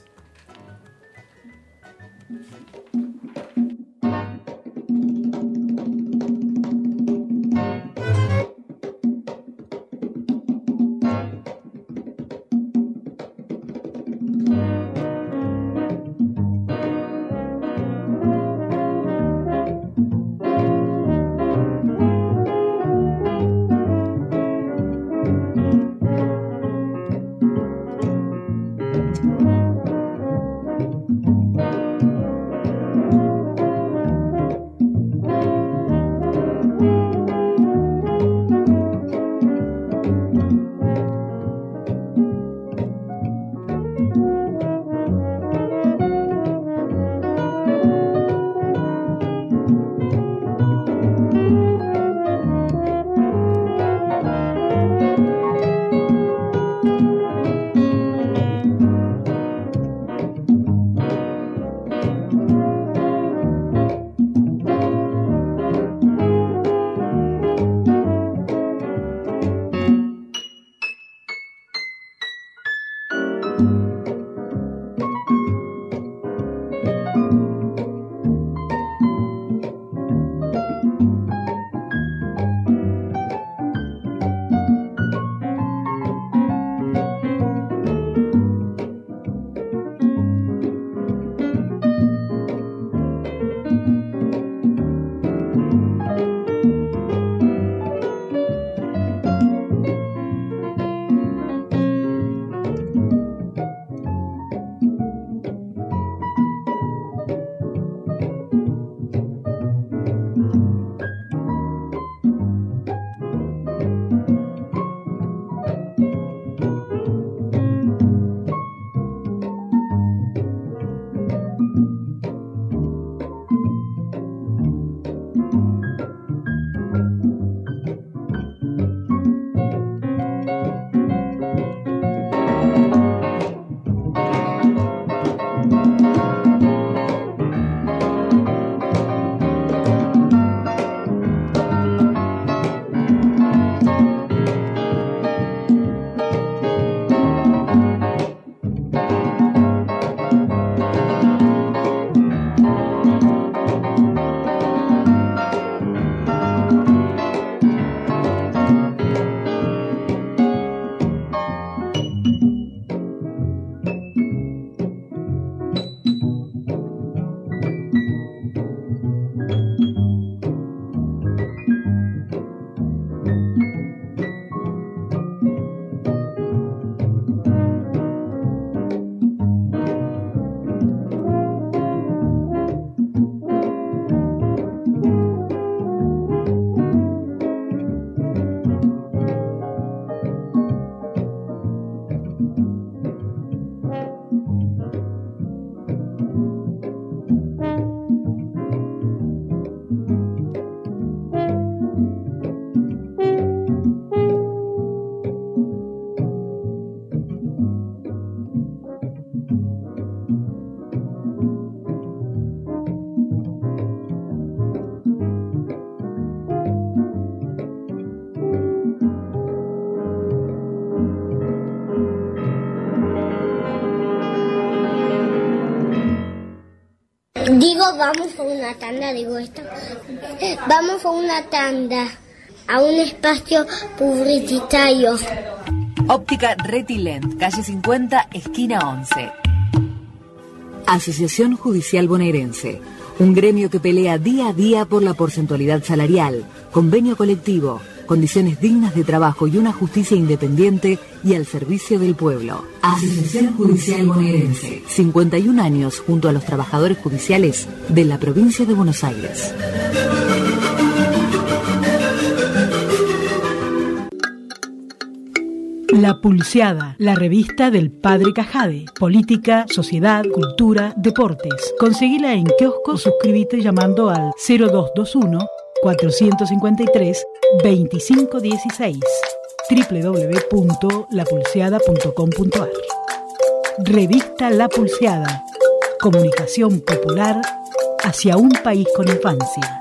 Digo, vamos a una tanda, digo esto. Vamos a una tanda, a un espacio publicitario. Óptica Retilent, calle 50, esquina 11. Asociación Judicial Bonaerense, un gremio que pelea día a día por la porcentualidad salarial, convenio colectivo, condiciones dignas de trabajo y una justicia independiente y al servicio del pueblo. Asociación Judicial Bonaerense, 51 años junto a los trabajadores judiciales de la provincia de Buenos Aires. La Pulseada, la revista del Padre Cajade. Política, sociedad, cultura, deportes. Conseguila en kiosco, suscríbete llamando al 0221 453 2516 www.lapulseada.com.ar. Revista La Pulseada. Comunicación popular hacia un país con infancia.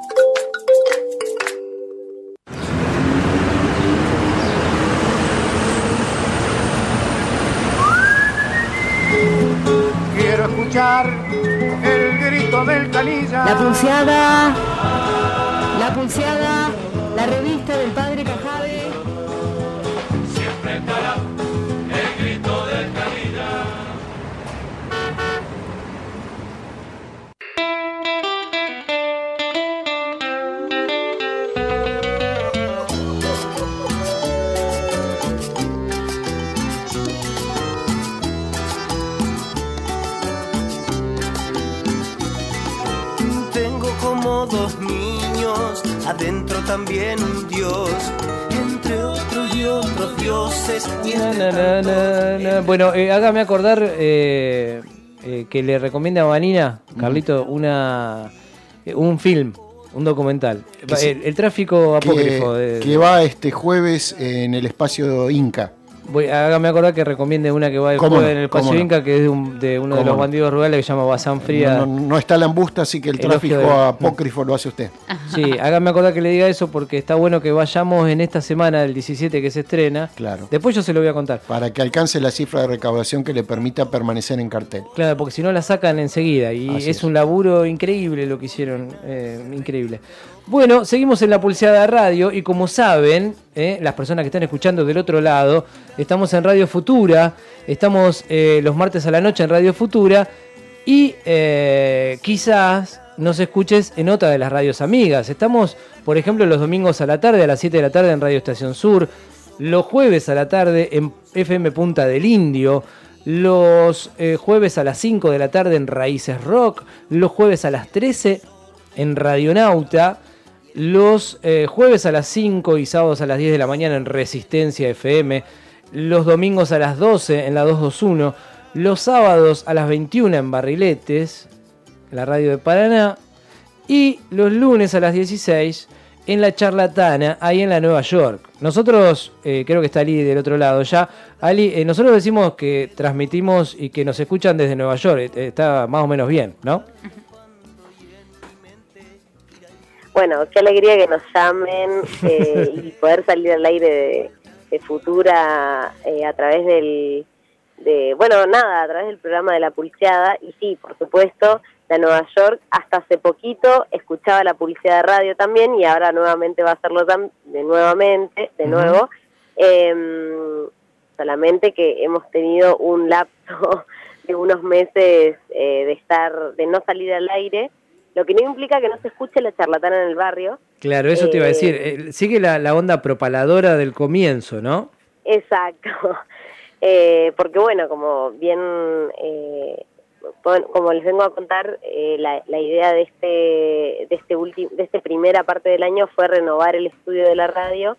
Quiero escuchar el grito del canilla. La Pulseada. La Pulseada, la revista del Padre Cajade. Siempre estará el grito del canilla. Tengo como dos niños, adentro también un dios, entre otros y otros dioses. Bueno, hágame acordar que le recomiende a Vanina, Carlito, un film, un documental. El tráfico apócrifo. Que va este jueves en el espacio Inca. Hágame acordar que recomiende una que va después en el espacio Inca, que es de uno de los bandidos rurales que se llama Bazán Fría. No está la embusta, así que el tráfico apócrifo lo hace usted. Sí, hágame acordar que le diga eso porque está bueno que vayamos en esta semana del 17 que se estrena. Claro. Después yo se lo voy a contar. Para que alcance la cifra de recaudación que le permita permanecer en cartel. Claro, porque si no la sacan enseguida. Y es un laburo increíble lo que hicieron. Increíble. Bueno, seguimos en La Pulseada Radio y como saben, las personas que están escuchando del otro lado, estamos en Radio Futura, estamos los martes a la noche en Radio Futura y quizás nos escuches en otra de las radios amigas. Estamos, por ejemplo, los domingos a la tarde, a las 7 de la tarde en Radio Estación Sur, los jueves a la tarde en FM Punta del Indio, los jueves a las 5 de la tarde en Raíces Rock, los jueves a las 13 en Radionauta, los jueves a las 5 y sábados a las 10 de la mañana en Resistencia FM, los domingos a las 12 en la 221, los sábados a las 21 en Barriletes, la radio de Paraná, y los lunes a las 16 en La Charlatana, ahí en la Nueva York. Nosotros, creo que está Ali del otro lado ya. Ali, nosotros decimos que transmitimos y que nos escuchan desde Nueva York, está más o menos bien, ¿no? Bueno, qué alegría que nos llamen y poder salir al aire de Futura a través a través del programa de La Pulseada. Y sí, por supuesto, la Nueva York hasta hace poquito escuchaba La Pulseada Radio también y ahora nuevamente va a hacerlo de nuevo. Solamente que hemos tenido un lapso de unos meses de no salir al aire. Lo que no implica que no se escuche La Charlatana en el barrio. Claro, eso te iba a decir. Sigue la onda propaladora del comienzo, ¿no? Exacto. Porque bueno, como bien, como les vengo a contar, la idea de esta primera parte del año fue renovar el estudio de la radio.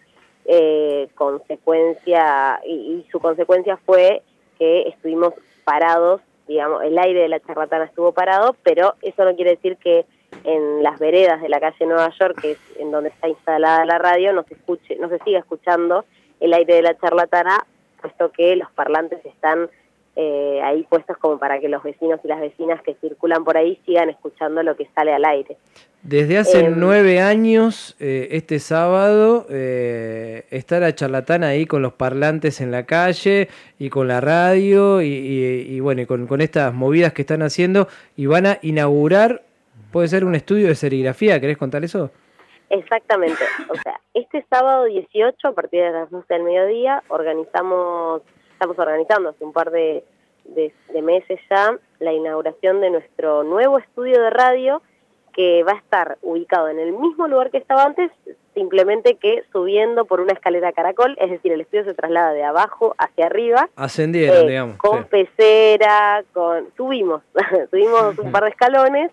Y su consecuencia fue que estuvimos parados. Digamos, el aire de La Charlatana estuvo parado, pero eso no quiere decir que en las veredas de la calle Nueva York, que es en donde está instalada la radio, no se siga escuchando el aire de La Charlatana, puesto que los parlantes están ahí puestos como para que los vecinos y las vecinas que circulan por ahí sigan escuchando lo que sale al aire. Desde hace 9 años, este sábado, está La Charlatana ahí con los parlantes en la calle y con la radio y bueno, y con estas movidas que están haciendo, y van a inaugurar puede ser un estudio de serigrafía, ¿querés contar eso? Exactamente, o sea, este sábado 18, a partir de las 12 del mediodía, estamos organizando hace un par de meses ya la inauguración de nuestro nuevo estudio de radio, que va a estar ubicado en el mismo lugar que estaba antes, simplemente que subiendo por una escalera caracol, es decir, el estudio se traslada de abajo hacia arriba. Ascendieron, digamos. Con pecera, subimos un par de escalones,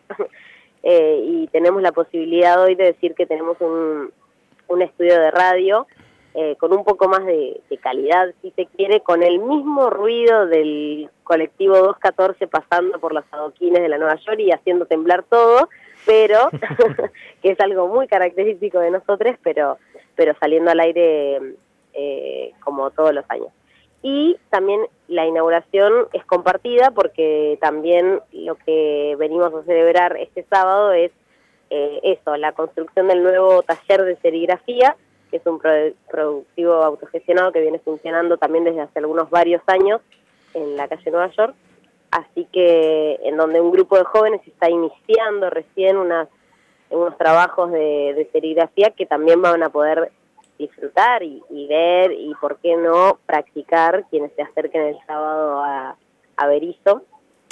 y tenemos la posibilidad hoy de decir que tenemos un estudio de radio con un poco más de calidad, si se quiere, con el mismo ruido del colectivo 214 pasando por los adoquines de la Nueva York y haciendo temblar todo, pero que es algo muy característico de nosotros, pero saliendo al aire como todos los años. Y también la inauguración es compartida porque también lo que venimos a celebrar este sábado es la construcción del nuevo taller de serigrafía, que es un productivo autogestionado que viene funcionando también desde hace varios años en la calle Nueva York. Así que en donde un grupo de jóvenes está iniciando recién unos trabajos de serigrafía que también van a poder disfrutar y ver y, por qué no, practicar quienes se acerquen el sábado a Berisso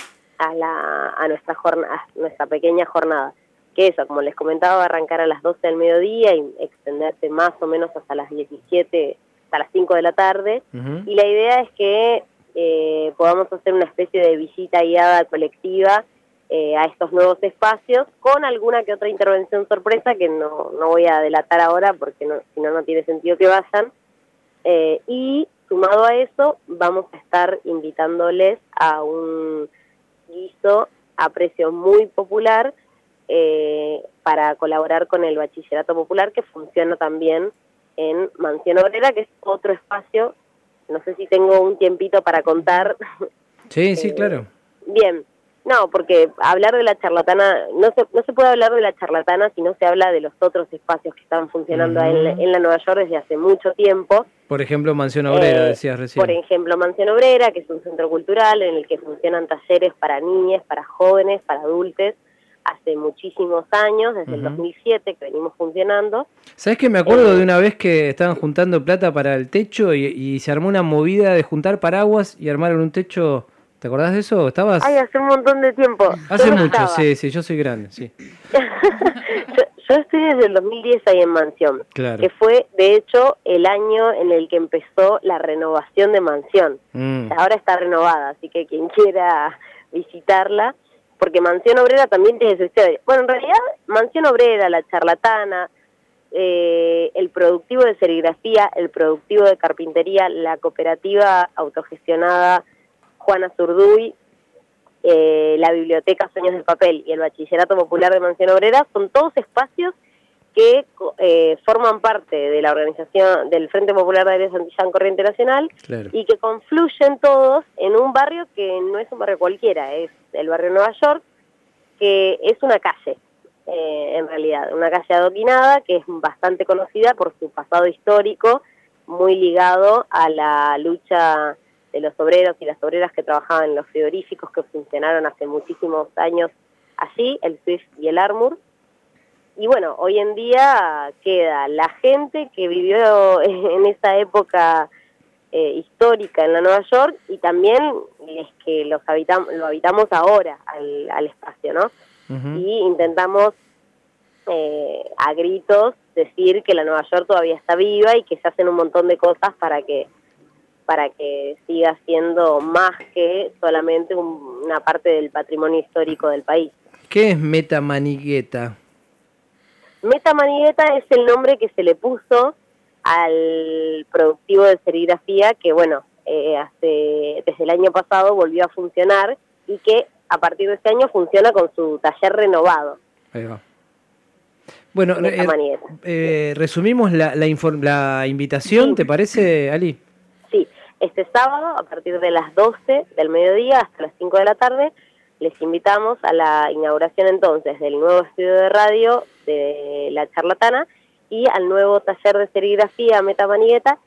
a nuestra pequeña jornada. Que eso, como les comentaba, va a arrancar a las 12 del mediodía y extenderse más o menos hasta las 17, hasta las 5 de la tarde. Y la idea es que podamos hacer una especie de visita guiada colectiva a estos nuevos espacios, con alguna que otra intervención sorpresa que no voy a delatar ahora porque si no tiene sentido que vayan. Y sumado a eso, vamos a estar invitándoles a un guiso a precio muy popular para colaborar con el Bachillerato Popular, que funciona también en Mansión Obrera, que es otro espacio. No sé si tengo un tiempito para contar. Sí, sí, claro. Bien. No, porque hablar de la charlatana, no se puede hablar de la charlatana si no se habla de los otros espacios que están funcionando en la Nueva York desde hace mucho tiempo. Por ejemplo, Mansión Obrera, decías recién. Por ejemplo, Mansión Obrera, que es un centro cultural en el que funcionan talleres para niñas, para jóvenes, para adultos, hace muchísimos años, desde el 2007 que venimos funcionando. ¿Sabes que me acuerdo de una vez que estaban juntando plata para el techo y se armó una movida de juntar paraguas y armaron un techo? ¿Te acordás de eso? ¿Estabas? Ay, hace un montón de tiempo. Hace mucho, sí, yo soy grande, sí. yo estoy desde el 2010 ahí en Mansión, claro, que fue, de hecho, el año en el que empezó la renovación de Mansión. Ahora está renovada, así que quien quiera visitarla, porque Mansión Obrera también tiene su historia. Bueno, en realidad, Mansión Obrera, la charlatana, el productivo de serigrafía, el productivo de carpintería, la cooperativa autogestionada Juana Zurduy, la biblioteca Sueños del Papel y el Bachillerato Popular de Mansión Obrera son todos espacios que forman parte de la organización del Frente Popular de Ariel Santillán Corriente Nacional, claro, y que confluyen todos en un barrio que no es un barrio cualquiera, es el barrio Nueva York, que es una calle, en realidad, una calle adoquinada que es bastante conocida por su pasado histórico, muy ligado a la lucha de los obreros y las obreras que trabajaban en los frigoríficos que funcionaron hace muchísimos años allí, el Swift y el Armour. Y bueno, hoy en día queda la gente que vivió en esa época histórica en la Nueva York y también es que lo habitamos ahora al espacio, ¿no? Y intentamos a gritos decir que la Nueva York todavía está viva y que se hacen un montón de cosas para que siga siendo más que solamente una parte del patrimonio histórico del país. ¿Qué es Meta Manigueta? Meta Manigueta es el nombre que se le puso al productivo de serigrafía que, bueno, desde el año pasado volvió a funcionar y que a partir de este año funciona con su taller renovado. Ahí va. Bueno, resumimos la invitación, sí. ¿Te parece, Ali? Sí, este sábado, a partir de las 12 del mediodía hasta las 5 de la tarde, les invitamos a la inauguración entonces del nuevo estudio de radio de La Charlatana y al nuevo taller de serigrafía Meta Manigueta,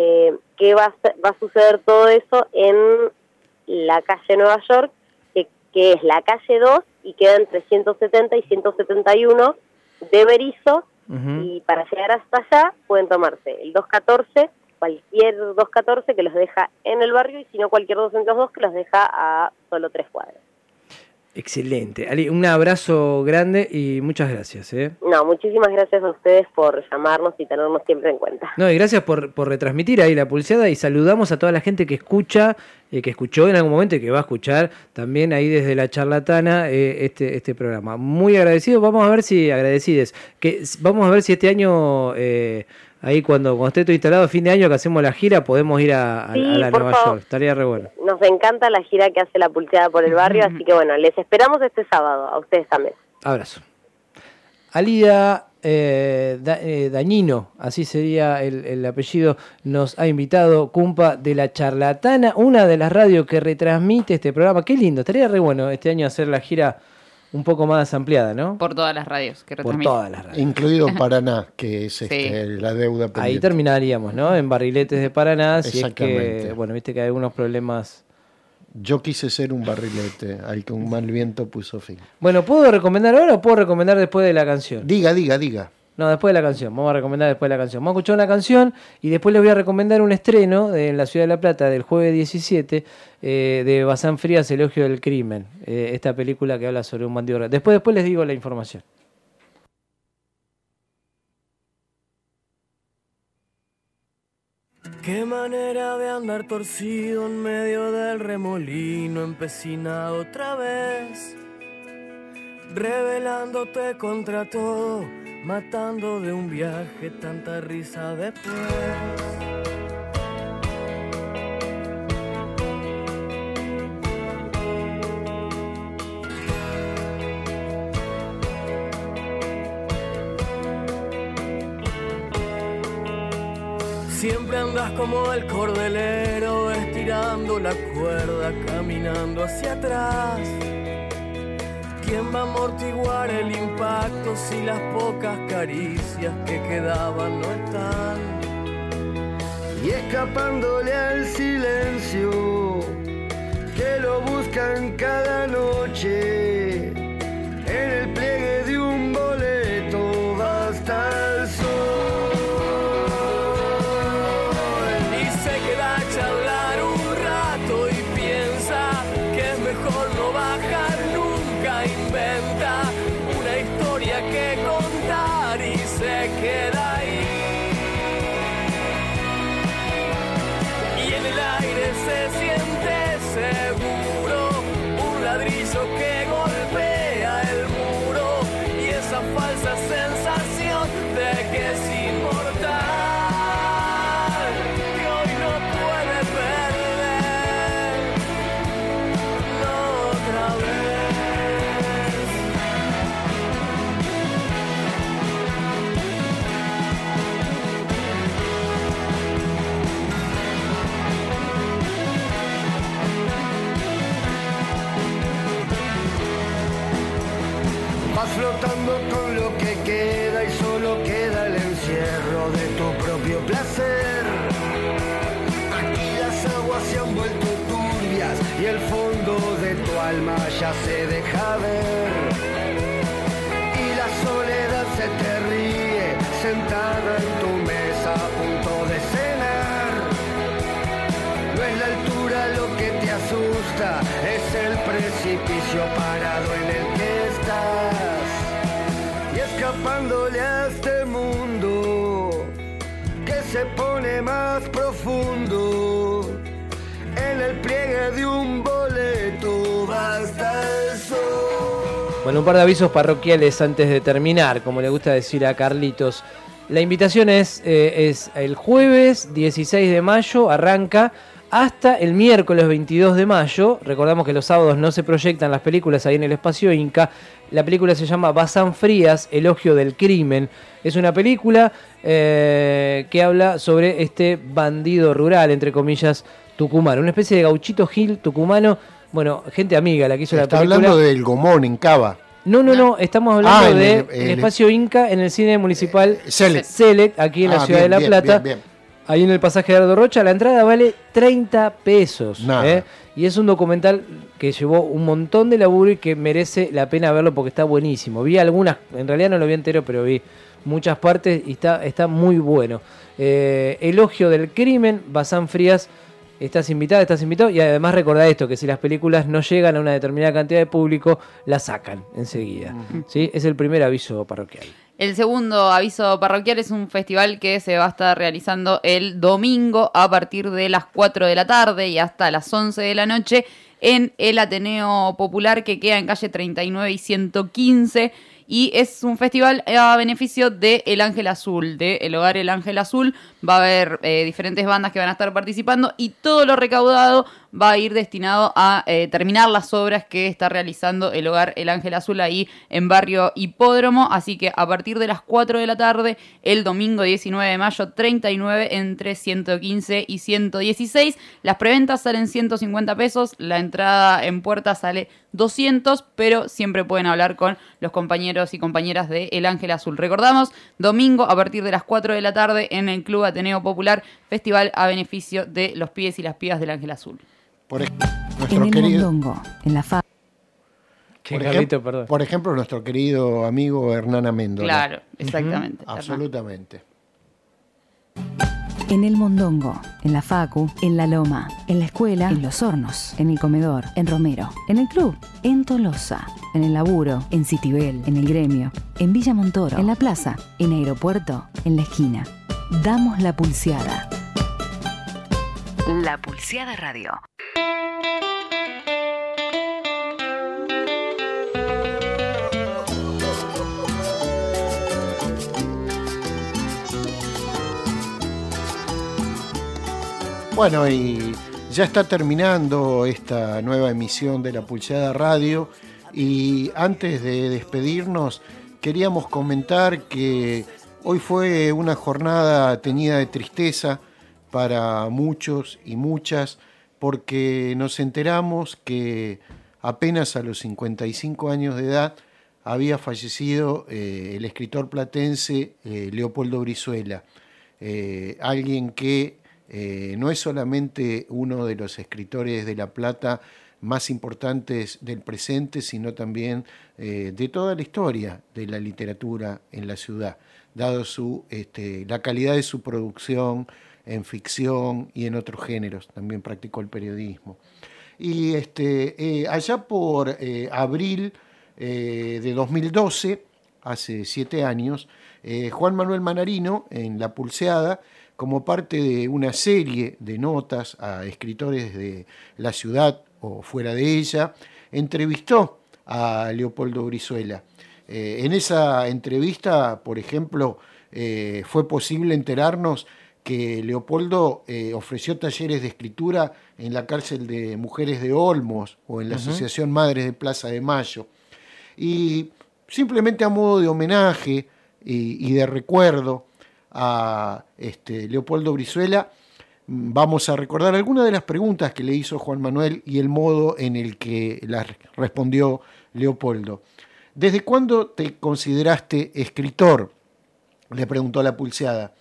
que va a suceder todo eso en la calle Nueva York, que que es la calle 2 y queda entre 170 y 171 de Berizo, y para llegar hasta allá pueden tomarse el 214, cualquier 214 que los deja en el barrio, y si no cualquier 202 que los deja a solo 3 cuadras. Excelente. Ali, un abrazo grande y muchas gracias. No, muchísimas gracias a ustedes por llamarnos y tenernos siempre en cuenta. No, y gracias por retransmitir ahí la pulseada, y saludamos a toda la gente que escucha, que escuchó en algún momento y que va a escuchar también ahí desde La Charlatana este programa. Muy agradecido, vamos a ver si este año, ahí cuando esté todo instalado, fin de año que hacemos la gira, podemos ir a la Nueva York. Estaría re bueno. Nos encanta la gira que hace la pulseada por el barrio, así que bueno, les esperamos este sábado, a ustedes también. Abrazo. Alida Dañino, así sería el apellido, nos ha invitado Cumpa de La Charlatana, una de las radios que retransmite este programa. Qué lindo, estaría re bueno este año hacer la gira un poco más ampliada, ¿no? Por todas las radios que retransmiten. Por todas las radios. Incluido Paraná, que es la deuda pendiente. Ahí terminaríamos, ¿no? En Barriletes de Paraná, si es Exactamente. que, bueno, viste que hay algunos problemas. Yo quise ser un barrilete al que un mal viento puso fin. Bueno, ¿puedo recomendar ahora o puedo recomendar después de la canción? Diga. No, después de la canción. Vamos a recomendar después de la canción. Vamos a escuchar una canción y después les voy a recomendar un estreno en la Ciudad de La Plata del jueves 17 de Bazán Frías, Elogio del Crimen. Esta película que habla sobre un bandido. Después les digo la información. Qué manera de andar torcido en medio del remolino, empecinado otra vez, rebelándote contra todo, matando de un viaje tanta risa después. Siempre andas como el cordelero, estirando la cuerda, caminando hacia atrás. ¿Quién va a amortiguar el impacto si las pocas caricias que quedaban no están? Y escapándole al silencio que lo buscan cada noche, en el pliegue de un boleto basta el sol. Y se queda a charlar un rato y piensa que es mejor no bajar nunca, inventa una historia que contar y se queda ahí. Y en el aire se siente seguro un ladrillo que golpea el muro y esa falsa sensación de que es inmortal, que hoy no puede perder, no otra vez. Vas flotando con lo que queda y solo queda el encierro de tu propio placer. Aquí las aguas se han vuelto turbias y el fondo de tu alma ya se deja ver. Y la soledad se te ríe sentada en tu mesa a punto de cenar. No es la altura lo que te asusta, es el precipicio parado en el que estás. Y escapándole a este mundo que se pone más profundo, en el pliegue de un boleto basta el sol. Bueno, un par de avisos parroquiales antes de terminar, como le gusta decir a Carlitos. La invitación es el jueves 16 de mayo, arranca hasta el miércoles 22 de mayo. Recordamos que los sábados no se proyectan las películas ahí en el Espacio Inca. La película se llama Bazán Frías, Elogio del Crimen. Es una película que habla sobre este bandido rural, entre comillas, tucumano. Una especie de Gauchito Gil tucumano. Bueno, gente amiga la que hizo la película. Está hablando del Gomón en Cava. No, estamos hablando del Espacio Inca en el cine municipal Select, aquí en la Ciudad de La Plata. Bien. ahí en el pasaje de Ardo Rocha. La entrada vale 30 pesos. Nada. Y es un documental que llevó un montón de laburo y que merece la pena verlo porque está buenísimo. Vi algunas, en realidad no lo vi entero, pero vi muchas partes y está muy bueno. Elogio del crimen, Bazán Frías. Estás invitado, y además recordá esto, que si las películas no llegan a una determinada cantidad de público, las sacan enseguida. ¿Sí? Es el primer aviso parroquial. El segundo aviso parroquial es un festival que se va a estar realizando el domingo a partir de las 4 de la tarde y hasta las 11 de la noche en el Ateneo Popular, que queda en calle 39 y 115. Y es un festival a beneficio de El Ángel Azul, de El Hogar El Ángel Azul. Va a haber diferentes bandas que van a estar participando y todo lo recaudado va a ir destinado a terminar las obras que está realizando El Hogar El Ángel Azul ahí en Barrio Hipódromo. Así que a partir de las 4 de la tarde, el domingo 19 de mayo, 39 entre 115 y 116. Las preventas salen 150 pesos, la entrada en puerta sale 200, pero siempre pueden hablar con los compañeros y compañeras de El Ángel Azul. Recordamos, domingo a partir de las 4 de la tarde en el Club Ateneo Popular, festival a beneficio de los pibes y las pibas del Ángel Azul. Nuestro en el querido, Mondongo, en la por ejemplo, nuestro querido amigo Hernán Améndola. Claro, exactamente. Absolutamente. En el Mondongo, en la Facu, en la Loma, en la escuela, en Los Hornos, en el comedor, en Romero, en el club, en Tolosa, en el laburo, en Citibel, en el gremio, en Villa Montoro, en la plaza, en Aeropuerto, en la esquina. Damos la pulseada. La Pulseada Radio. Bueno, y ya está terminando esta nueva emisión de La Pulseada Radio y antes de despedirnos queríamos comentar que hoy fue una jornada teñida de tristeza para muchos y muchas porque nos enteramos que apenas a los 55 años de edad había fallecido el escritor platense Leopoldo Brizuela, alguien que no es solamente uno de los escritores de La Plata más importantes del presente, sino también de toda la historia de la literatura en la ciudad, dado la calidad de su producción en ficción y en otros géneros. También practicó el periodismo. Y allá por abril de 2012, hace 7 años, Juan Manuel Manarino, en La Pulseada, como parte de una serie de notas a escritores de la ciudad o fuera de ella, entrevistó a Leopoldo Brizuela. En esa entrevista, por ejemplo, fue posible enterarnos que Leopoldo ofreció talleres de escritura en la cárcel de mujeres de Olmos o en la Asociación Madres de Plaza de Mayo. Y simplemente a modo de homenaje y de recuerdo a Leopoldo Brizuela, vamos a recordar algunas de las preguntas que le hizo Juan Manuel y el modo en el que las respondió Leopoldo. ¿Desde cuándo te consideraste escritor?, le preguntó La Pulseada.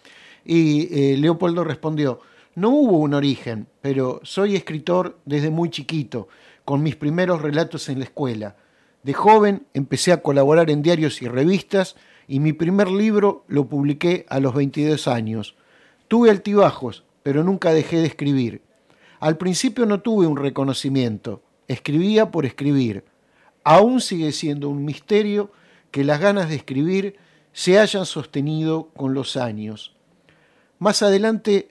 Y Leopoldo respondió: no hubo un origen, pero soy escritor desde muy chiquito, con mis primeros relatos en la escuela. De joven empecé a colaborar en diarios y revistas, y mi primer libro lo publiqué a los 22 años. Tuve altibajos, pero nunca dejé de escribir. Al principio no tuve un reconocimiento, escribía por escribir. Aún sigue siendo un misterio que las ganas de escribir se hayan sostenido con los años. Más adelante,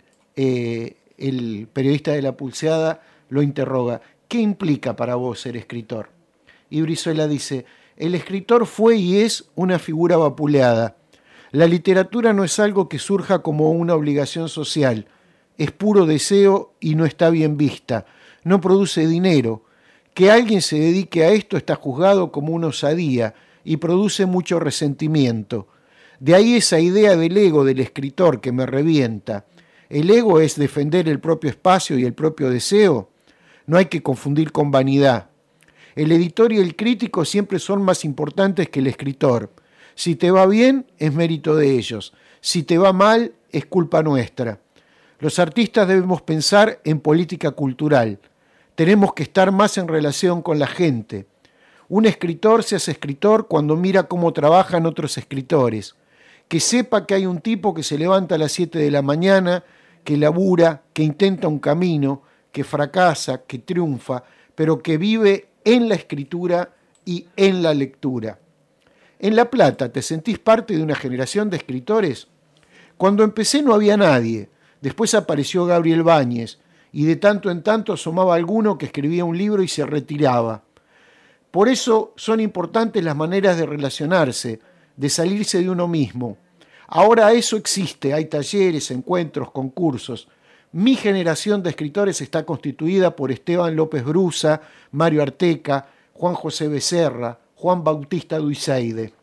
el periodista de La Pulseada lo interroga: ¿qué implica para vos ser escritor? Y Brizuela dice: el escritor fue y es una figura vapuleada. La literatura no es algo que surja como una obligación social. Es puro deseo y no está bien vista. No produce dinero. Que alguien se dedique a esto está juzgado como una osadía y produce mucho resentimiento. De ahí esa idea del ego del escritor que me revienta. ¿El ego es defender el propio espacio y el propio deseo? No hay que confundir con vanidad. El editor y el crítico siempre son más importantes que el escritor. Si te va bien, es mérito de ellos. Si te va mal, es culpa nuestra. Los artistas debemos pensar en política cultural. Tenemos que estar más en relación con la gente. Un escritor se hace escritor cuando mira cómo trabajan otros escritores. Que sepa que hay un tipo que se levanta a las 7 de la mañana, que labura, que intenta un camino, que fracasa, que triunfa, pero que vive en la escritura y en la lectura. En La Plata, ¿te sentís parte de una generación de escritores? Cuando empecé no había nadie. Después apareció Gabriel Báñez y de tanto en tanto asomaba alguno que escribía un libro y se retiraba. Por eso son importantes las maneras de relacionarse, de salirse de uno mismo. Ahora eso existe, hay talleres, encuentros, concursos. Mi generación de escritores está constituida por Esteban López Brusa, Mario Arteca, Juan José Becerra, Juan Bautista Duiseide.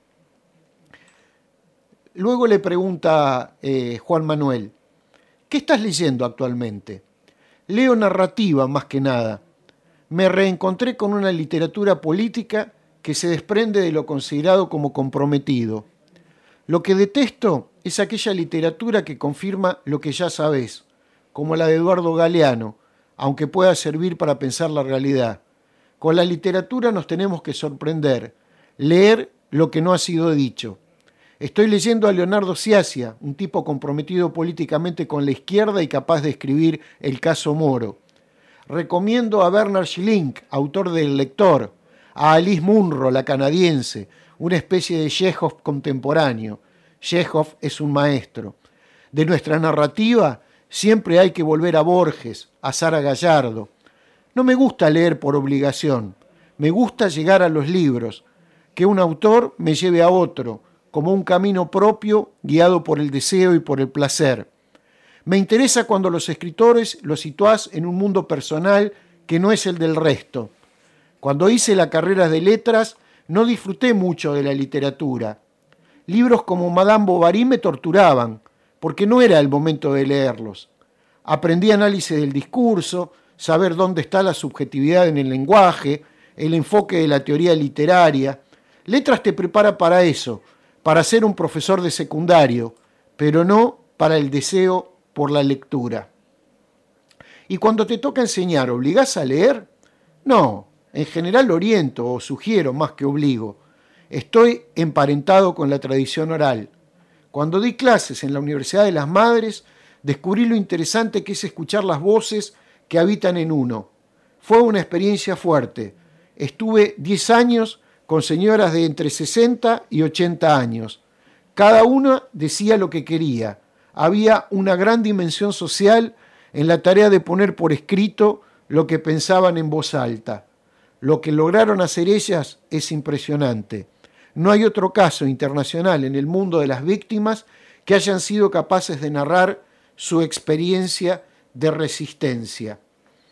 Luego le pregunta Juan Manuel, ¿qué estás leyendo actualmente? Leo narrativa más que nada. Me reencontré con una literatura política que se desprende de lo considerado como comprometido. Lo que detesto es aquella literatura que confirma lo que ya sabés, como la de Eduardo Galeano, aunque pueda servir para pensar la realidad. Con la literatura nos tenemos que sorprender, leer lo que no ha sido dicho. Estoy leyendo a Leonardo Sciascia, un tipo comprometido políticamente con la izquierda y capaz de escribir El caso Moro. Recomiendo a Bernard Schlink, autor de El lector, a Alice Munro, la canadiense, una especie de Chekhov contemporáneo. Chekhov es un maestro. De nuestra narrativa siempre hay que volver a Borges, a Sara Gallardo. No me gusta leer por obligación, me gusta llegar a los libros, que un autor me lleve a otro, como un camino propio guiado por el deseo y por el placer. Me interesa cuando los escritores los situás en un mundo personal que no es el del resto. Cuando hice la carrera de letras no disfruté mucho de la literatura. Libros como Madame Bovary me torturaban, porque no era el momento de leerlos. Aprendí análisis del discurso, saber dónde está la subjetividad en el lenguaje, el enfoque de la teoría literaria. Letras te prepara para eso, para ser un profesor de secundario, pero no para el deseo por la lectura. Y cuando te toca enseñar, ¿obligás a leer? No, en general oriento o sugiero más que obligo. Estoy emparentado con la tradición oral. Cuando di clases en la Universidad de las Madres, descubrí lo interesante que es escuchar las voces que habitan en uno. Fue una experiencia fuerte. Estuve 10 años con señoras de entre 60 y 80 años. Cada una decía lo que quería. Había una gran dimensión social en la tarea de poner por escrito lo que pensaban en voz alta. Lo que lograron hacer ellas es impresionante. No hay otro caso internacional en el mundo de las víctimas que hayan sido capaces de narrar su experiencia de resistencia.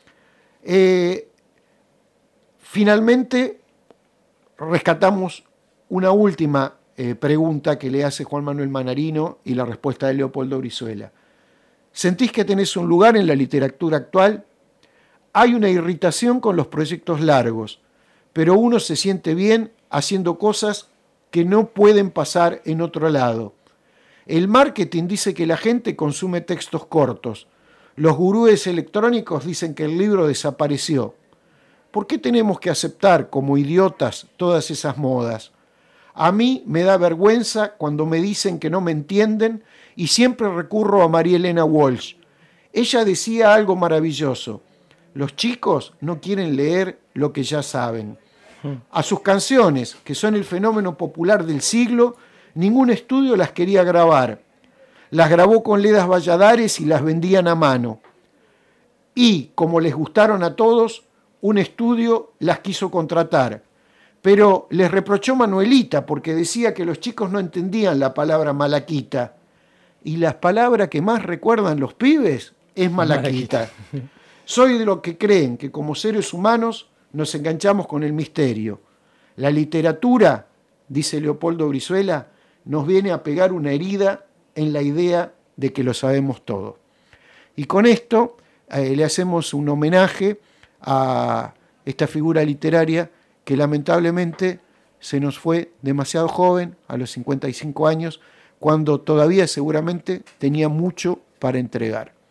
Finalmente, rescatamos una última pregunta que le hace Juan Manuel Manarino y la respuesta de Leopoldo Brizuela. ¿Sentís que tenés un lugar en la literatura actual? Hay una irritación con los proyectos largos, pero uno se siente bien haciendo cosas que no pueden pasar en otro lado. El marketing dice que la gente consume textos cortos. Los gurúes electrónicos dicen que el libro desapareció. ¿Por qué tenemos que aceptar como idiotas todas esas modas? A mí me da vergüenza cuando me dicen que no me entienden y siempre recurro a María Elena Walsh. Ella decía algo maravilloso. Los chicos no quieren leer lo que ya saben. A sus canciones, que son el fenómeno popular del siglo, ningún estudio las quería grabar. Las grabó con Ledas Valladares y las vendían a mano. Y, como les gustaron a todos, un estudio las quiso contratar. Pero les reprochó Manuelita porque decía que los chicos no entendían la palabra malaquita. Y las palabras que más recuerdan los pibes es malaquita. Soy de los que creen que como seres humanos nos enganchamos con el misterio. La literatura, dice Leopoldo Brizuela, nos viene a pegar una herida en la idea de que lo sabemos todo. Y con esto le hacemos un homenaje a esta figura literaria que lamentablemente se nos fue demasiado joven, a los 55 años, cuando todavía seguramente tenía mucho para entregar.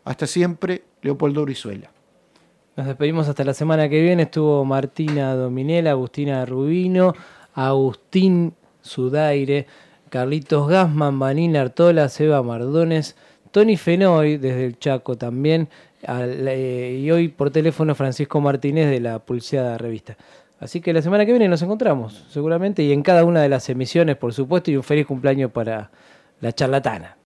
Hasta siempre, Leopoldo Brizuela. Nos despedimos hasta la semana que viene. Estuvo Martina Dominel, Agustina Rubino, Agustín Sudaire, Carlitos Gassman, Vanina Artola, Seba Mardones, Tony Fenoy desde el Chaco también, y hoy por teléfono Francisco Martínez de La Pulseada Revista. Así que la semana que viene nos encontramos, seguramente, y en cada una de las emisiones, por supuesto, y un feliz cumpleaños para la charlatana.